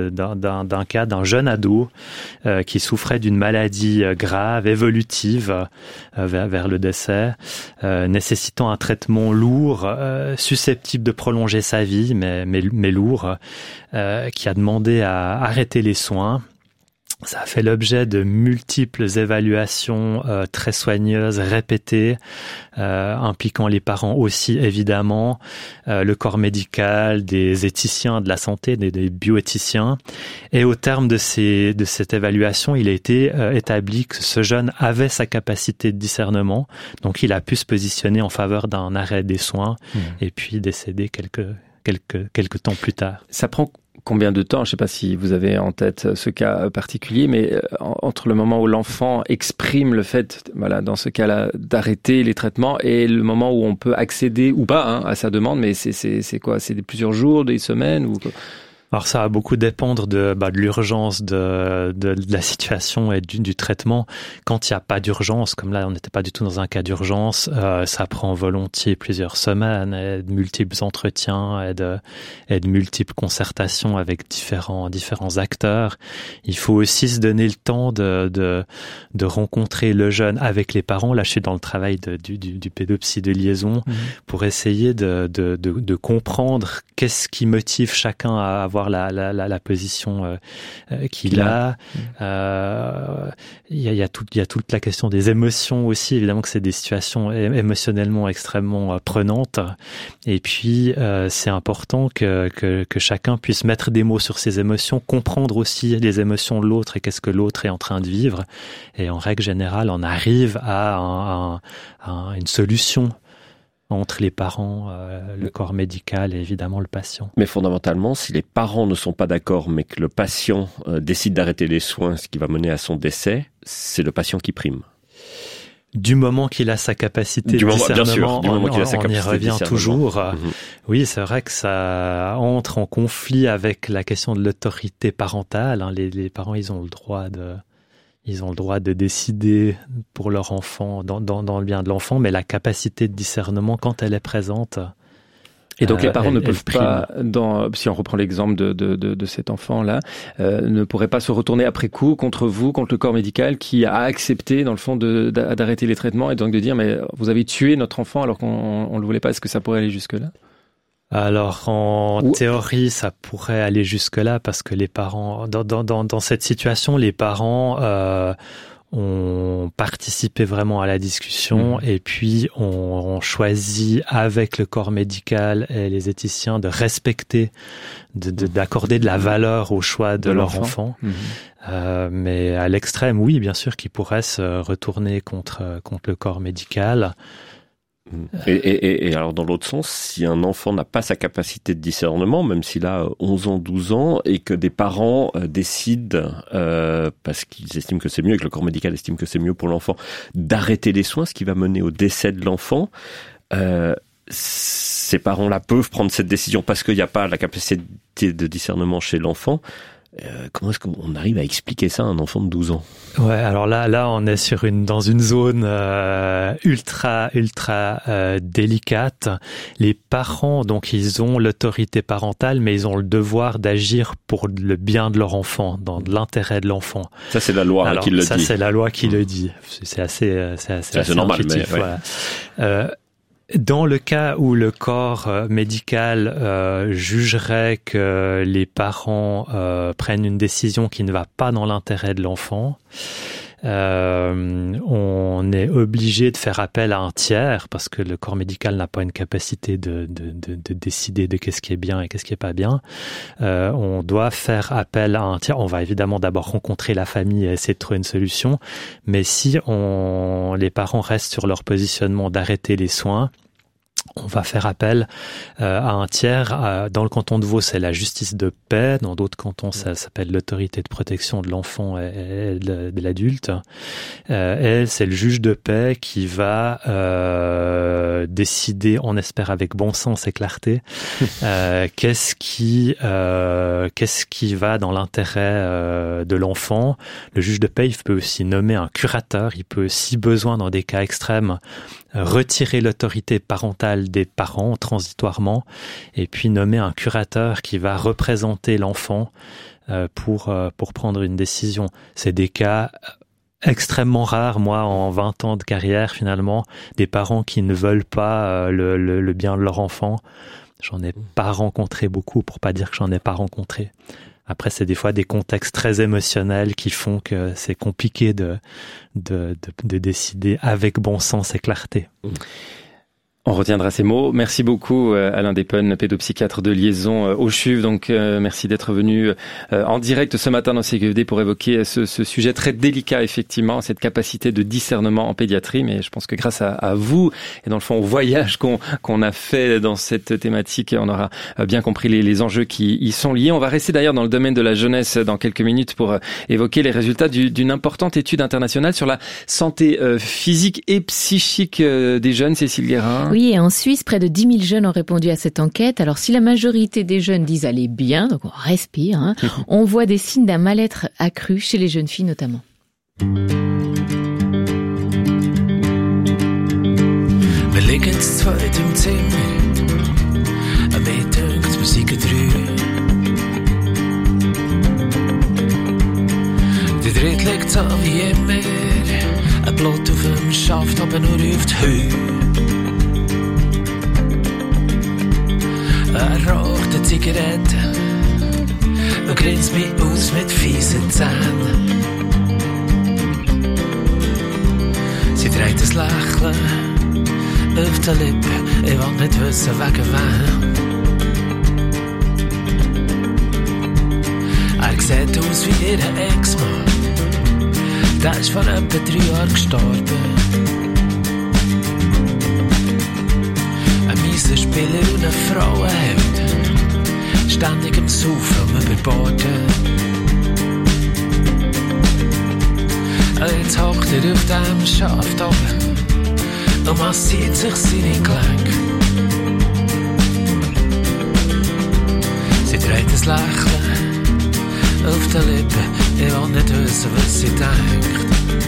cas d'un jeune ado qui souffrait d'une maladie grave, évolutive, vers le décès, nécessitant un traitement lourd, susceptible de prolonger sa vie, mais lourd, qui a demandé à arrêter les soins. Ça a fait l'objet de multiples évaluations très soigneuses, répétées, impliquant les parents aussi évidemment, le corps médical, des éthiciens de la santé, des bioéthiciens. Et au terme de cette évaluation, il a été établi que ce jeune avait sa capacité de discernement, donc il a pu se positionner en faveur d'un arrêt des soins et puis décéder quelques quelques temps plus tard. Ça prend combien de temps? Je ne sais pas si vous avez en tête ce cas particulier, mais entre le moment où l'enfant exprime le fait, voilà, dans ce cas-là, d'arrêter les traitements et le moment où on peut accéder ou pas à sa demande, mais c'est quoi? C'est plusieurs jours, des semaines ou quoi? Alors ça va beaucoup dépendre de l'urgence de la situation et du traitement. Quand il n'y a pas d'urgence, comme là on n'était pas du tout dans un cas d'urgence, ça prend volontiers plusieurs semaines, et de multiples entretiens et de multiples concertations avec différents acteurs. Il faut aussi se donner le temps de rencontrer le jeune avec les parents. Là je suis dans le travail du pédopsie de liaison pour essayer de comprendre qu'est-ce qui motive chacun à avoir la position qu'il a. Il y a toute la question des émotions aussi. Évidemment que c'est des situations émotionnellement extrêmement prenantes. Et puis c'est important que chacun puisse mettre des mots sur ses émotions, comprendre aussi les émotions de l'autre et qu'est-ce que l'autre est en train de vivre. Et en règle générale, on arrive à une solution entre les parents, le corps médical et évidemment le patient. Mais fondamentalement, si les parents ne sont pas d'accord, mais que le patient décide d'arrêter les soins, ce qui va mener à son décès, c'est le patient qui prime. Du moment qu'il a sa capacité de discernement, on y revient toujours. Oui, c'est vrai que ça entre en conflit avec la question de l'autorité parentale. Les parents, ils ont le droit de décider pour leur enfant, dans le bien de l'enfant, mais la capacité de discernement, quand elle est présente. Et donc les parents ne peuvent pas, si on reprend l'exemple de cet enfant-là, ne pourraient pas se retourner après coup contre vous, contre le corps médical qui a accepté, dans le fond, d'arrêter les traitements et donc de dire, mais vous avez tué notre enfant alors qu'on ne le voulait pas. Est-ce que ça pourrait aller jusque-là? Alors en théorie, ça pourrait aller jusque-là parce que les parents, dans cette situation, les parents ont participé vraiment à la discussion et puis on choisit avec le corps médical et les éthiciens de respecter, d'accorder de la valeur au choix de leur enfant. Mais à l'extrême, oui, bien sûr, qu'ils pourraient se retourner contre le corps médical. Et alors dans l'autre sens, si un enfant n'a pas sa capacité de discernement, même s'il a 11 ans, 12 ans, et que des parents décident, parce qu'ils estiment que c'est mieux, et que le corps médical estime que c'est mieux pour l'enfant, d'arrêter les soins, ce qui va mener au décès de l'enfant, ces parents-là peuvent prendre cette décision parce qu'il n'y a pas la capacité de discernement chez l'enfant. Comment est-ce qu'on arrive à expliquer ça à un enfant de 12 ans? Ouais, alors là, on est dans une zone ultra délicate. Les parents, donc, ils ont l'autorité parentale, mais ils ont le devoir d'agir pour le bien de leur enfant, dans l'intérêt de l'enfant. Ça, c'est la loi qui le dit. Ça, c'est la loi qui le dit. C'est assez normal, intuitif, mais voilà. Dans le cas où le corps médical jugerait que les parents prennent une décision qui ne va pas dans l'intérêt de l'enfant, on est obligé de faire appel à un tiers parce que le corps médical n'a pas une capacité de décider de qu'est-ce qui est bien et qu'est-ce qui est pas bien. On doit faire appel à un tiers. On va évidemment d'abord rencontrer la famille et essayer de trouver une solution. Mais si les parents restent sur leur positionnement d'arrêter les soins, on va faire appel à un tiers. Dans le canton de Vaud, c'est la justice de paix. Dans d'autres cantons, ça s'appelle l'autorité de protection de l'enfant et de l'adulte. Et c'est le juge de paix qui va décider, on espère avec bon sens et clarté, qu'est-ce qui va dans l'intérêt de l'enfant. Le juge de paix, il peut aussi nommer un curateur. Il peut, si besoin, dans des cas extrêmes, retirer l'autorité parentale des parents transitoirement et puis nommer un curateur qui va représenter l'enfant pour prendre une décision. C'est des cas extrêmement rares, moi, en 20 ans de carrière, finalement, des parents qui ne veulent pas le bien de leur enfant. J'en ai pas rencontré beaucoup, pour pas dire que j'en ai pas rencontré. Après, c'est des fois des contextes très émotionnels qui font que c'est compliqué de décider avec bon sens et clarté. On retiendra ces mots. Merci beaucoup Alain Despennes, pédopsychiatre de liaison au CHUV. Donc merci d'être venu en direct ce matin dans CQFD pour évoquer ce sujet très délicat, effectivement, cette capacité de discernement en pédiatrie. Mais je pense que grâce à vous et dans le fond au voyage qu'on a fait dans cette thématique, on aura bien compris les enjeux qui y sont liés. On va rester d'ailleurs dans le domaine de la jeunesse dans quelques minutes pour évoquer les résultats d'une importante étude internationale sur la santé physique et psychique des jeunes. Cécile Guérin. Oui, et en Suisse, près de 10 000 jeunes ont répondu à cette enquête. Alors, si la majorité des jeunes disent aller bien, donc on respire, hein, on voit des signes d'un mal-être accru chez les jeunes filles notamment. Wir liegen zu zweit im Zimmer, an mir dünkt, wir sind drei. Der dritte liegt so wie immer, ein Blut auf dem Schaft, aber nur ruft Heu. Er raucht eine Zigarette und grinst mich aus mit fiesen Zähnen. Sie trägt ein Lächeln auf den Lippen, ich will nicht wissen, wegen wem. Er sieht aus wie ihr Ex-Mann, der ist vor etwa 3 Jahren gestorben. Ein mieser Spieler und eine Frauenheld, ständig im Saufen und überborden. Jetzt hockt auf dem Schaft oben und massiert sich seine Gelenke. Sie trägt ein Lächeln auf den Lippen, ich will nicht wissen, was sie denkt.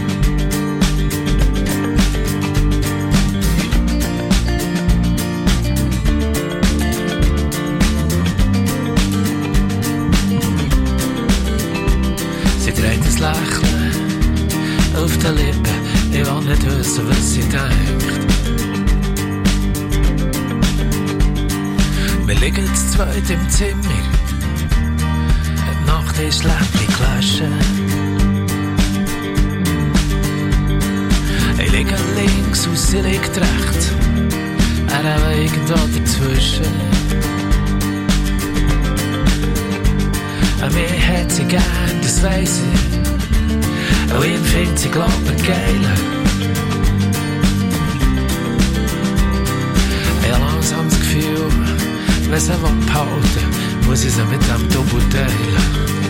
Sie trägt ein Lächeln auf den Lippen, ich will nicht wissen, was sie denkt. Wir liegen zu zweit im Zimmer, die Nacht ist Läppchen gelöscht. Ich liege links und sie liegt rechts, er auch irgendwo dazwischen. An mir hat sie gern, das weiss ich, und ich find sie glaub geil. Ich hab langsam das Gefühl, wenn sie behalten, muss ich sie mit dem Double teilen.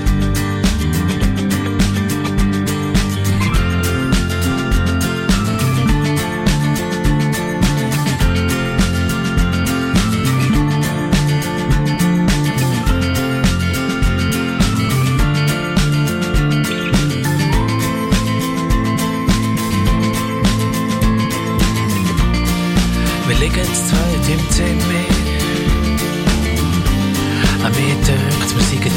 Wir liegen zu zweit im Zimmer, an mir dünkt, wir sind 3.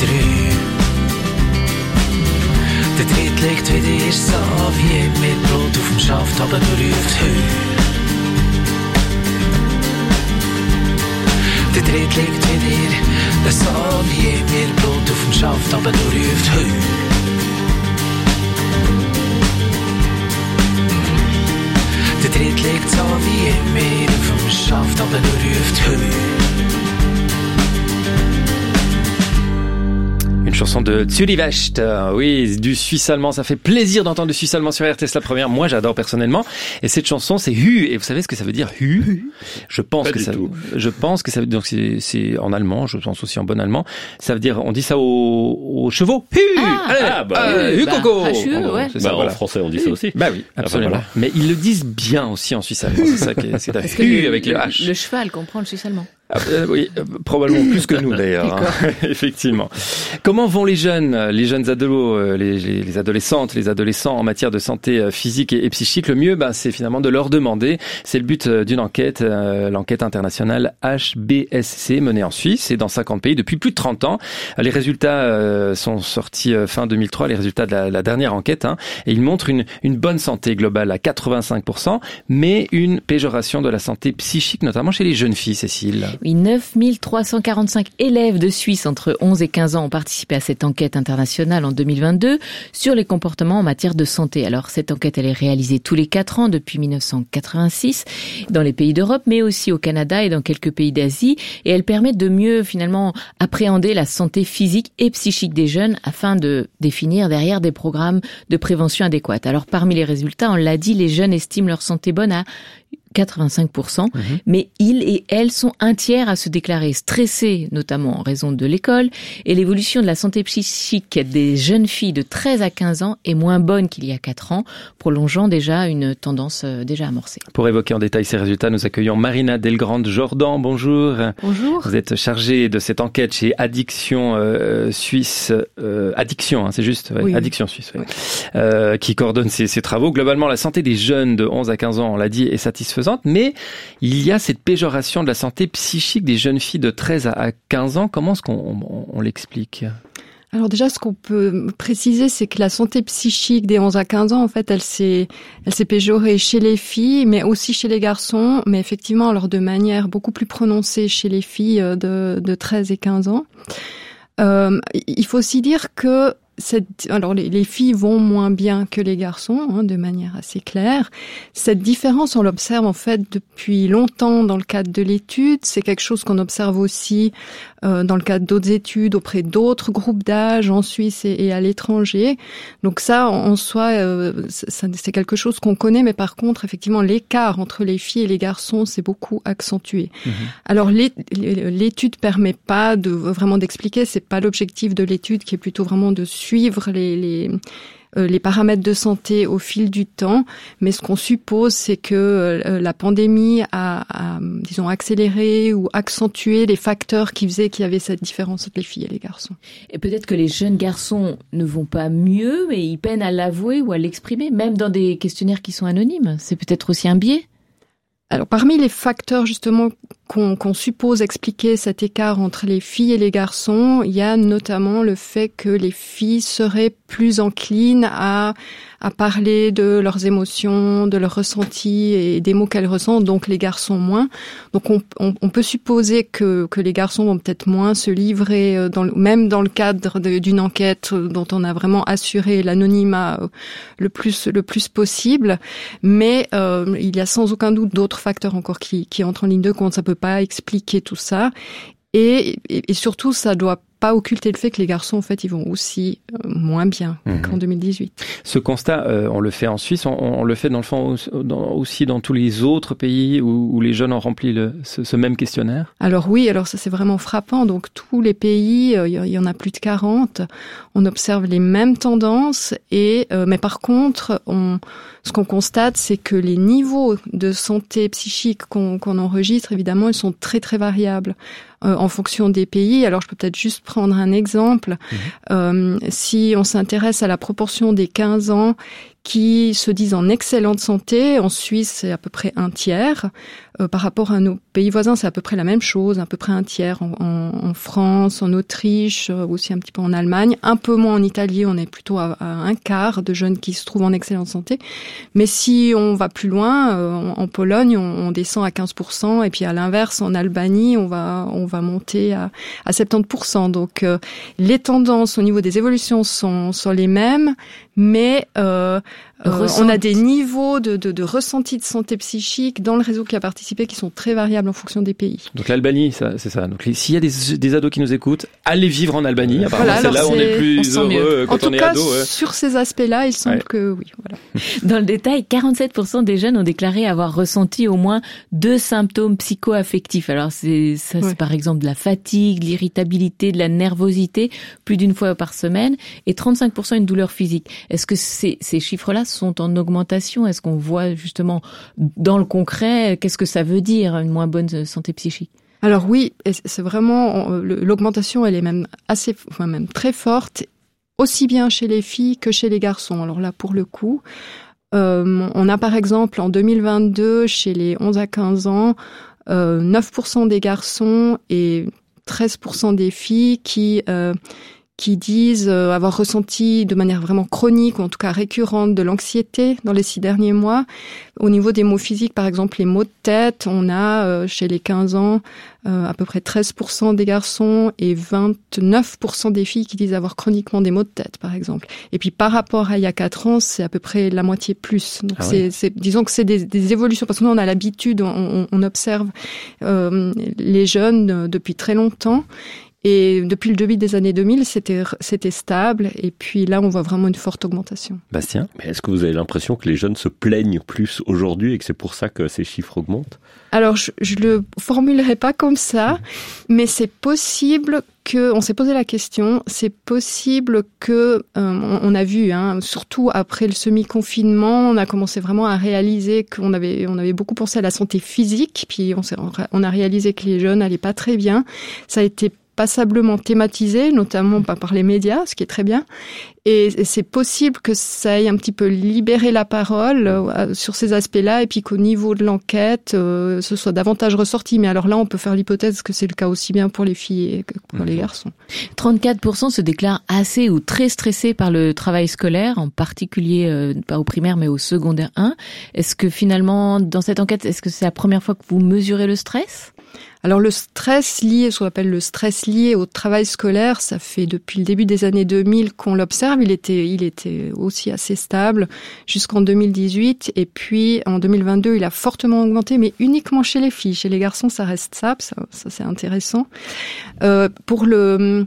Der dritte liegt wieder so wie immer, Blut auf dem Schaft, aber nur ruft Heu. Der dritte liegt wieder so wie immer, Blut auf dem Schaft, aber nur ruft Heu. Der dritte liegt so wie immer auf dem Schaft, aber nur ruft Heu. Une chanson de Zuri West, oui, du suisse-allemand. Ça fait plaisir d'entendre du suisse-allemand sur RTS La Première. Moi, j'adore personnellement. Et cette chanson, c'est Hü. Et vous savez ce que ça veut dire, Hü? Je pense que ça veut, donc c'est en allemand, je pense aussi en bon allemand. Ça veut dire, on dit ça aux chevaux. Hü! Hü Coco! Ouais. En français, on dit ça aussi. Bah oui, absolument. Voilà. Mais ils le disent bien aussi en suisse-allemand. C'est ça qui est, c'est un Hü avec le H. Le cheval comprend le suisse-allemand. Oui, probablement plus que nous d'ailleurs, hein. Effectivement. Comment vont les jeunes ados, les adolescentes, les adolescents en matière de santé physique et psychique? Le mieux, c'est finalement de leur demander. C'est le but d'une enquête, l'enquête internationale HBSC menée en Suisse et dans 50 pays depuis plus de 30 ans. Les résultats sont sortis fin 2003, les résultats de la dernière enquête, hein, et ils montrent une bonne santé globale à 85%, mais une péjoration de la santé psychique, notamment chez les jeunes filles, Cécile. Oui, 9345 élèves de Suisse entre 11 et 15 ans ont participé à cette enquête internationale en 2022 sur les comportements en matière de santé. Alors, cette enquête, elle est réalisée tous les 4 ans depuis 1986 dans les pays d'Europe, mais aussi au Canada et dans quelques pays d'Asie. Et elle permet de mieux, finalement, appréhender la santé physique et psychique des jeunes afin de définir derrière des programmes de prévention adéquates. Alors, parmi les résultats, on l'a dit, les jeunes estiment leur santé bonne à 85%, mais ils et elles sont un tiers à se déclarer stressés, notamment en raison de l'école, et l'évolution de la santé psychique des jeunes filles de 13 à 15 ans est moins bonne qu'il y a 4 ans, prolongeant déjà une tendance déjà amorcée. Pour évoquer en détail ces résultats, nous accueillons Marina Delgrande-Jordan. Bonjour. Bonjour. Vous êtes chargée de cette enquête chez Addiction Suisse. Addiction, c'est juste oui. Addiction Suisse, oui. Qui coordonne ces travaux. Globalement, la santé des jeunes de 11 à 15 ans, on l'a dit, est satisfaisante. Mais il y a cette péjoration de la santé psychique des jeunes filles de 13 à 15 ans. Comment est-ce qu'on l'explique ? Alors déjà, ce qu'on peut préciser, c'est que la santé psychique des 11 à 15 ans, en fait, elle s'est péjorée chez les filles, mais aussi chez les garçons, mais effectivement, alors de manière beaucoup plus prononcée chez les filles de 13 et 15 ans. Il faut aussi dire que alors les filles vont moins bien que les garçons, de manière assez claire. Cette différence, on l'observe en fait depuis longtemps dans le cadre de l'étude. C'est quelque chose qu'on observe aussi dans le cadre d'autres études auprès d'autres groupes d'âge en Suisse et à l'étranger. Donc ça, en soi, c'est quelque chose qu'on connaît, mais par contre, effectivement, l'écart entre les filles et les garçons s'est beaucoup accentué. Alors l'étude permet pas vraiment d'expliquer. C'est pas l'objectif de l'étude, qui est plutôt vraiment de suivre les paramètres de santé au fil du temps, mais ce qu'on suppose, c'est que la pandémie a, disons, accéléré ou accentué les facteurs qui faisaient qu'il y avait cette différence entre les filles et les garçons. Et peut-être que les jeunes garçons ne vont pas mieux, mais ils peinent à l'avouer ou à l'exprimer, même dans des questionnaires qui sont anonymes. C'est peut-être aussi un biais ? Alors, parmi les facteurs, justement, qu'on suppose expliquer cet écart entre les filles et les garçons, il y a notamment le fait que les filles seraient plus enclines à parler de leurs émotions, de leurs ressentis et des mots qu'elles ressentent, donc les garçons moins. Donc on peut supposer que les garçons vont peut-être moins se livrer, même dans le cadre d'une enquête dont on a vraiment assuré l'anonymat le plus possible. Mais il y a sans aucun doute d'autres facteurs encore qui entrent en ligne de compte. Ça peut pas expliquer tout ça. Et surtout, ça doit pas occulter le fait que les garçons, en fait, ils vont aussi moins bien qu'en 2018. Ce constat, on le fait en Suisse, on le fait dans le fond aussi dans tous les autres pays où les jeunes ont rempli ce même questionnaire. Alors oui, alors ça c'est vraiment frappant. Donc tous les pays, il y en a plus de 40, on observe les mêmes tendances mais par contre, ce qu'on constate, c'est que les niveaux de santé psychique qu'on enregistre, évidemment, ils sont très très variables en fonction des pays. Alors je peux peut-être juste prendre un exemple. Si on s'intéresse à la proportion des 15 ans qui se disent en excellente santé, en Suisse c'est à peu près un tiers. Par rapport à nos pays voisins, c'est à peu près la même chose, à peu près un tiers en France, en Autriche, aussi un petit peu en Allemagne. Un peu moins en Italie, on est plutôt à un quart de jeunes qui se trouvent en excellente santé. Mais si on va plus loin, en Pologne, on descend à 15%, et puis à l'inverse, en Albanie, on va monter à 70%. Donc les tendances au niveau des évolutions sont les mêmes, mais on a des niveaux de ressenti de santé psychique dans le réseau qui a participé qui sont très variables en fonction des pays. Donc l'Albanie, c'est ça. Donc s'il y a des ados qui nous écoutent, allez vivre en Albanie. Voilà, c'est là où on est plus heureux quand on est ado. En tout cas, sur ces aspects-là, il semble que oui. Voilà. Dans le détail, 47% des jeunes ont déclaré avoir ressenti au moins 2 symptômes psycho-affectifs. Alors c'est par exemple de la fatigue, de l'irritabilité, de la nervosité, plus d'une fois par semaine, et 35% une douleur physique. Est-ce que ces chiffres-là sont en augmentation? Est-ce qu'on voit justement dans le concret qu'est-ce que ça veut dire une moins bonne santé psychique? Alors oui, c'est vraiment l'augmentation, elle est même même très forte, aussi bien chez les filles que chez les garçons. Alors là, pour le coup, on a par exemple en 2022 chez les 11 à 15 ans 9% des garçons et 13% des filles qui qui disent avoir ressenti de manière vraiment chronique, ou en tout cas récurrente, de l'anxiété dans les 6 derniers mois. Au niveau des maux physiques, par exemple, les maux de tête, on a chez les 15 ans à peu près 13% des garçons et 29% des filles qui disent avoir chroniquement des maux de tête, par exemple. Et puis par rapport à il y a 4 ans, c'est à peu près la moitié plus. Donc disons que c'est des évolutions, parce que nous on a l'habitude, on observe les jeunes depuis très longtemps. Et depuis le début des années 2000, c'était stable. Et puis là, on voit vraiment une forte augmentation. Bastien ? Mais est-ce que vous avez l'impression que les jeunes se plaignent plus aujourd'hui et que c'est pour ça que ces chiffres augmentent ? Alors, je le formulerai pas comme ça, mais c'est possible on s'est posé la question, c'est possible que, on a vu, surtout après le semi-confinement, on a commencé vraiment à réaliser qu'on avait beaucoup pensé à la santé physique, puis on a réalisé que les jeunes n'allaient pas très bien. Ça a été passablement thématisé, notamment par les médias, ce qui est très bien. Et c'est possible que ça ait un petit peu libéré la parole sur ces aspects-là, et puis qu'au niveau de l'enquête, ce soit davantage ressorti. Mais alors là, on peut faire l'hypothèse que c'est le cas aussi bien pour les filles que pour les garçons. 34% se déclarent assez ou très stressés par le travail scolaire, en particulier pas au primaire mais au secondaire 1. Est-ce que finalement, dans cette enquête, est-ce que c'est la première fois que vous mesurez le stress ? Alors le stress lié, ce qu'on appelle le stress lié au travail scolaire, ça fait depuis le début des années 2000 qu'on l'observe. Il était aussi assez stable jusqu'en 2018, et puis en 2022 il a fortement augmenté, mais uniquement chez les filles. Chez les garçons ça reste stable, ça c'est intéressant. Pour le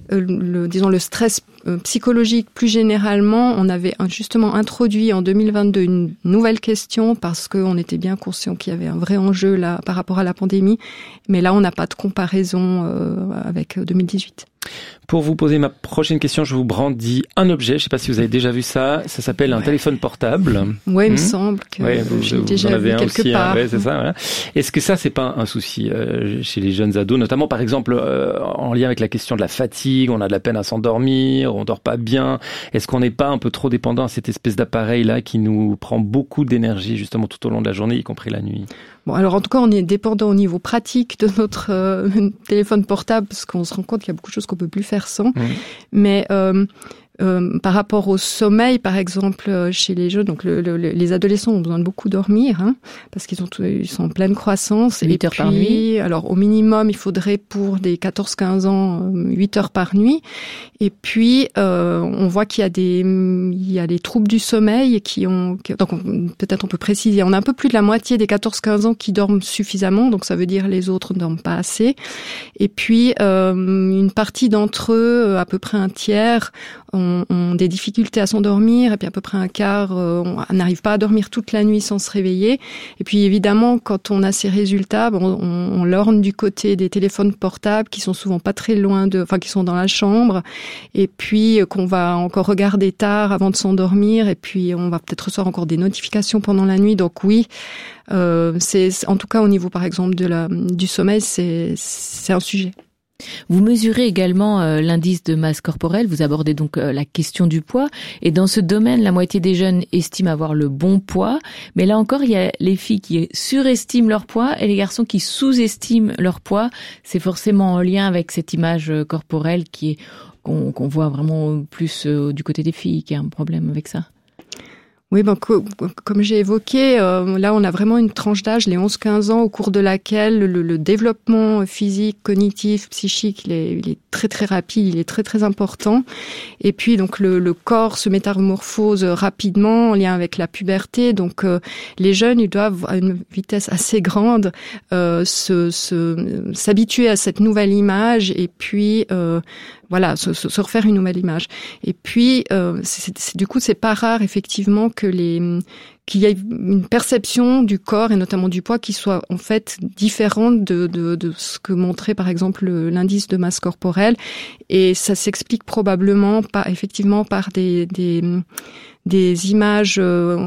stress psychologique plus généralement, on avait justement introduit en 2022 une nouvelle question parce qu'on était bien conscient qu'il y avait un vrai enjeu là par rapport à la pandémie, mais là on n'a pas de comparaison avec 2018. Pour vous poser ma prochaine question, je vous brandis un objet. Je ne sais pas si vous avez déjà vu ça. Ça s'appelle un téléphone portable. Oui, il me semble que j'ai déjà vu quelque part. C'est ça. Voilà. Est-ce que ça, c'est pas un souci chez les jeunes ados, notamment par exemple en lien avec la question de la fatigue, on a de la peine à s'endormir, on dort pas bien. Est-ce qu'on n'est pas un peu trop dépendant à cette espèce d'appareil-là qui nous prend beaucoup d'énergie justement tout au long de la journée, y compris la nuit ? Bon, alors en tout cas, on est dépendant au niveau pratique de notre téléphone portable parce qu'on se rend compte qu'il y a beaucoup de choses qu'on peut plus faire sans. Mais par rapport au sommeil, par exemple, chez les jeunes, donc les adolescents ont besoin de beaucoup dormir, parce qu'ils sont en pleine croissance. 8 heures par nuit. Alors au minimum, il faudrait pour des 14-15 ans 8 heures par nuit. Et puis on voit qu'il y a des troubles du sommeil donc peut-être on peut préciser, on a un peu plus de la moitié des 14-15 ans qui dorment suffisamment, donc ça veut dire les autres ne dorment pas assez. Et puis une partie d'entre eux, à peu près un tiers, ont des difficultés à s'endormir, et puis à peu près un quart n'arrive pas à dormir toute la nuit sans se réveiller. Et puis évidemment, quand on a ces résultats, on lorgne du côté des téléphones portables qui sont souvent pas très loin qui sont dans la chambre, et puis qu'on va encore regarder tard avant de s'endormir, et puis on va peut-être recevoir encore des notifications pendant la nuit. Donc oui, c'est en tout cas au niveau par exemple du sommeil, c'est un sujet. Vous mesurez également l'indice de masse corporelle, vous abordez donc la question du poids, et dans ce domaine, la moitié des jeunes estiment avoir le bon poids, mais là encore, il y a les filles qui surestiment leur poids et les garçons qui sous-estiment leur poids. C'est forcément en lien avec cette image corporelle qu'on voit vraiment plus du côté des filles, qui a un problème avec ça. Oui, comme j'ai évoqué, là on a vraiment une tranche d'âge, les 11-15 ans, au cours de laquelle le développement physique, cognitif, psychique, il est très très rapide, il est très très important. Et puis donc le corps se métamorphose rapidement en lien avec la puberté. Donc les jeunes, ils doivent à une vitesse assez grande s'habituer à cette nouvelle image, et puis se refaire une nouvelle image. Et puis, du coup, c'est pas rare, effectivement, qu'il y ait une perception du corps et notamment du poids qui soit, en fait, différente de ce que montrait, par exemple, l'indice de masse corporelle. Et ça s'explique probablement par des images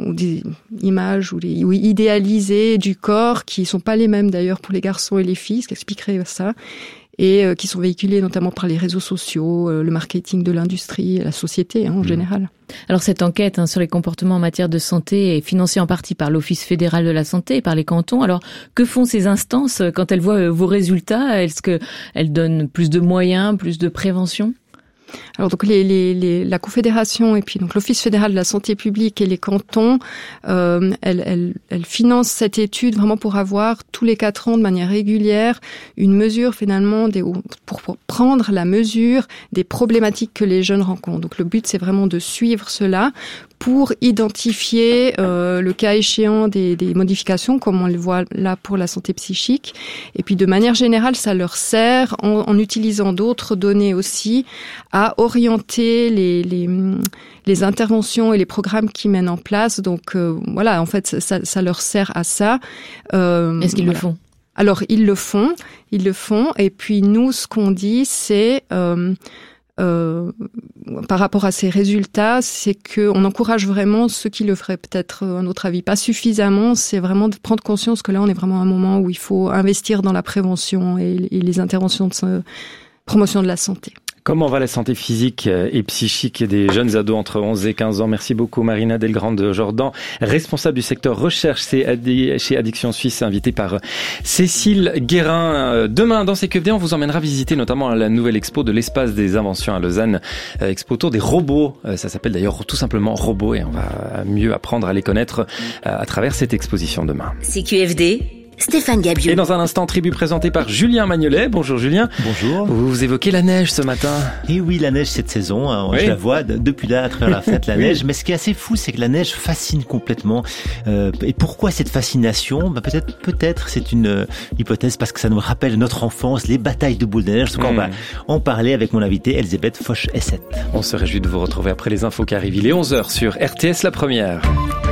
idéalisées du corps qui sont pas les mêmes, d'ailleurs, pour les garçons et les filles, ce qui expliquerait ça. Et qui sont véhiculés notamment par les réseaux sociaux, le marketing de l'industrie, la société en général. Alors cette enquête sur les comportements en matière de santé est financée en partie par l'Office fédéral de la santé et par les cantons. Alors que font ces instances quand elles voient vos résultats? Est-ce qu'elles donnent plus de moyens, plus de prévention? Alors donc la Confédération et puis donc l'Office fédéral de la santé publique et les cantons, elles financent cette étude vraiment pour avoir tous les 4 ans de manière régulière une mesure finalement pour prendre la mesure des problématiques que les jeunes rencontrent. Donc le but c'est vraiment de suivre cela pour identifier le cas échéant des modifications, comme on le voit là pour la santé psychique. Et puis de manière générale, ça leur sert, en utilisant d'autres données aussi, à orienter les interventions et les programmes qu'ils mènent en place. Donc voilà, en fait, ça leur sert à ça. Est-ce qu'ils le font ? Alors ils le font. Et puis nous, ce qu'on dit, c'est par rapport à ces résultats, c'est que on encourage vraiment ceux qui le feraient peut-être, à notre avis, pas suffisamment. C'est vraiment de prendre conscience que là, on est vraiment à un moment où il faut investir dans la prévention et les interventions de promotion de la santé. Comment va la santé physique et psychique des jeunes ados entre 11 et 15 ans? Merci beaucoup Marina Delgrande-Jordan, responsable du secteur recherche chez Addiction Suisse, invitée par Cécile Guérin. Demain, dans CQFD, on vous emmènera visiter notamment la nouvelle expo de l'Espace des Inventions à Lausanne, expo autour des robots. Ça s'appelle d'ailleurs tout simplement robots et on va mieux apprendre à les connaître à travers cette exposition demain. CQFD, Stéphane Gabiot. Et dans un instant, tribu présentée par Julien Magnolet. Bonjour Julien. Bonjour. Vous évoquez la neige ce matin. Et oui, la neige cette saison, hein, oui. Je la vois depuis là à travers la fête, la neige. Mais ce qui est assez fou, c'est que la neige fascine complètement. Et pourquoi cette fascination? Peut-être c'est une hypothèse parce que ça nous rappelle notre enfance, les batailles de boules de neige. Donc on va en parler avec mon invitée Elisabeth Foch-Essette. On se réjouit de vous retrouver après les infos qui arrivent. Il est 11h sur RTS La Première.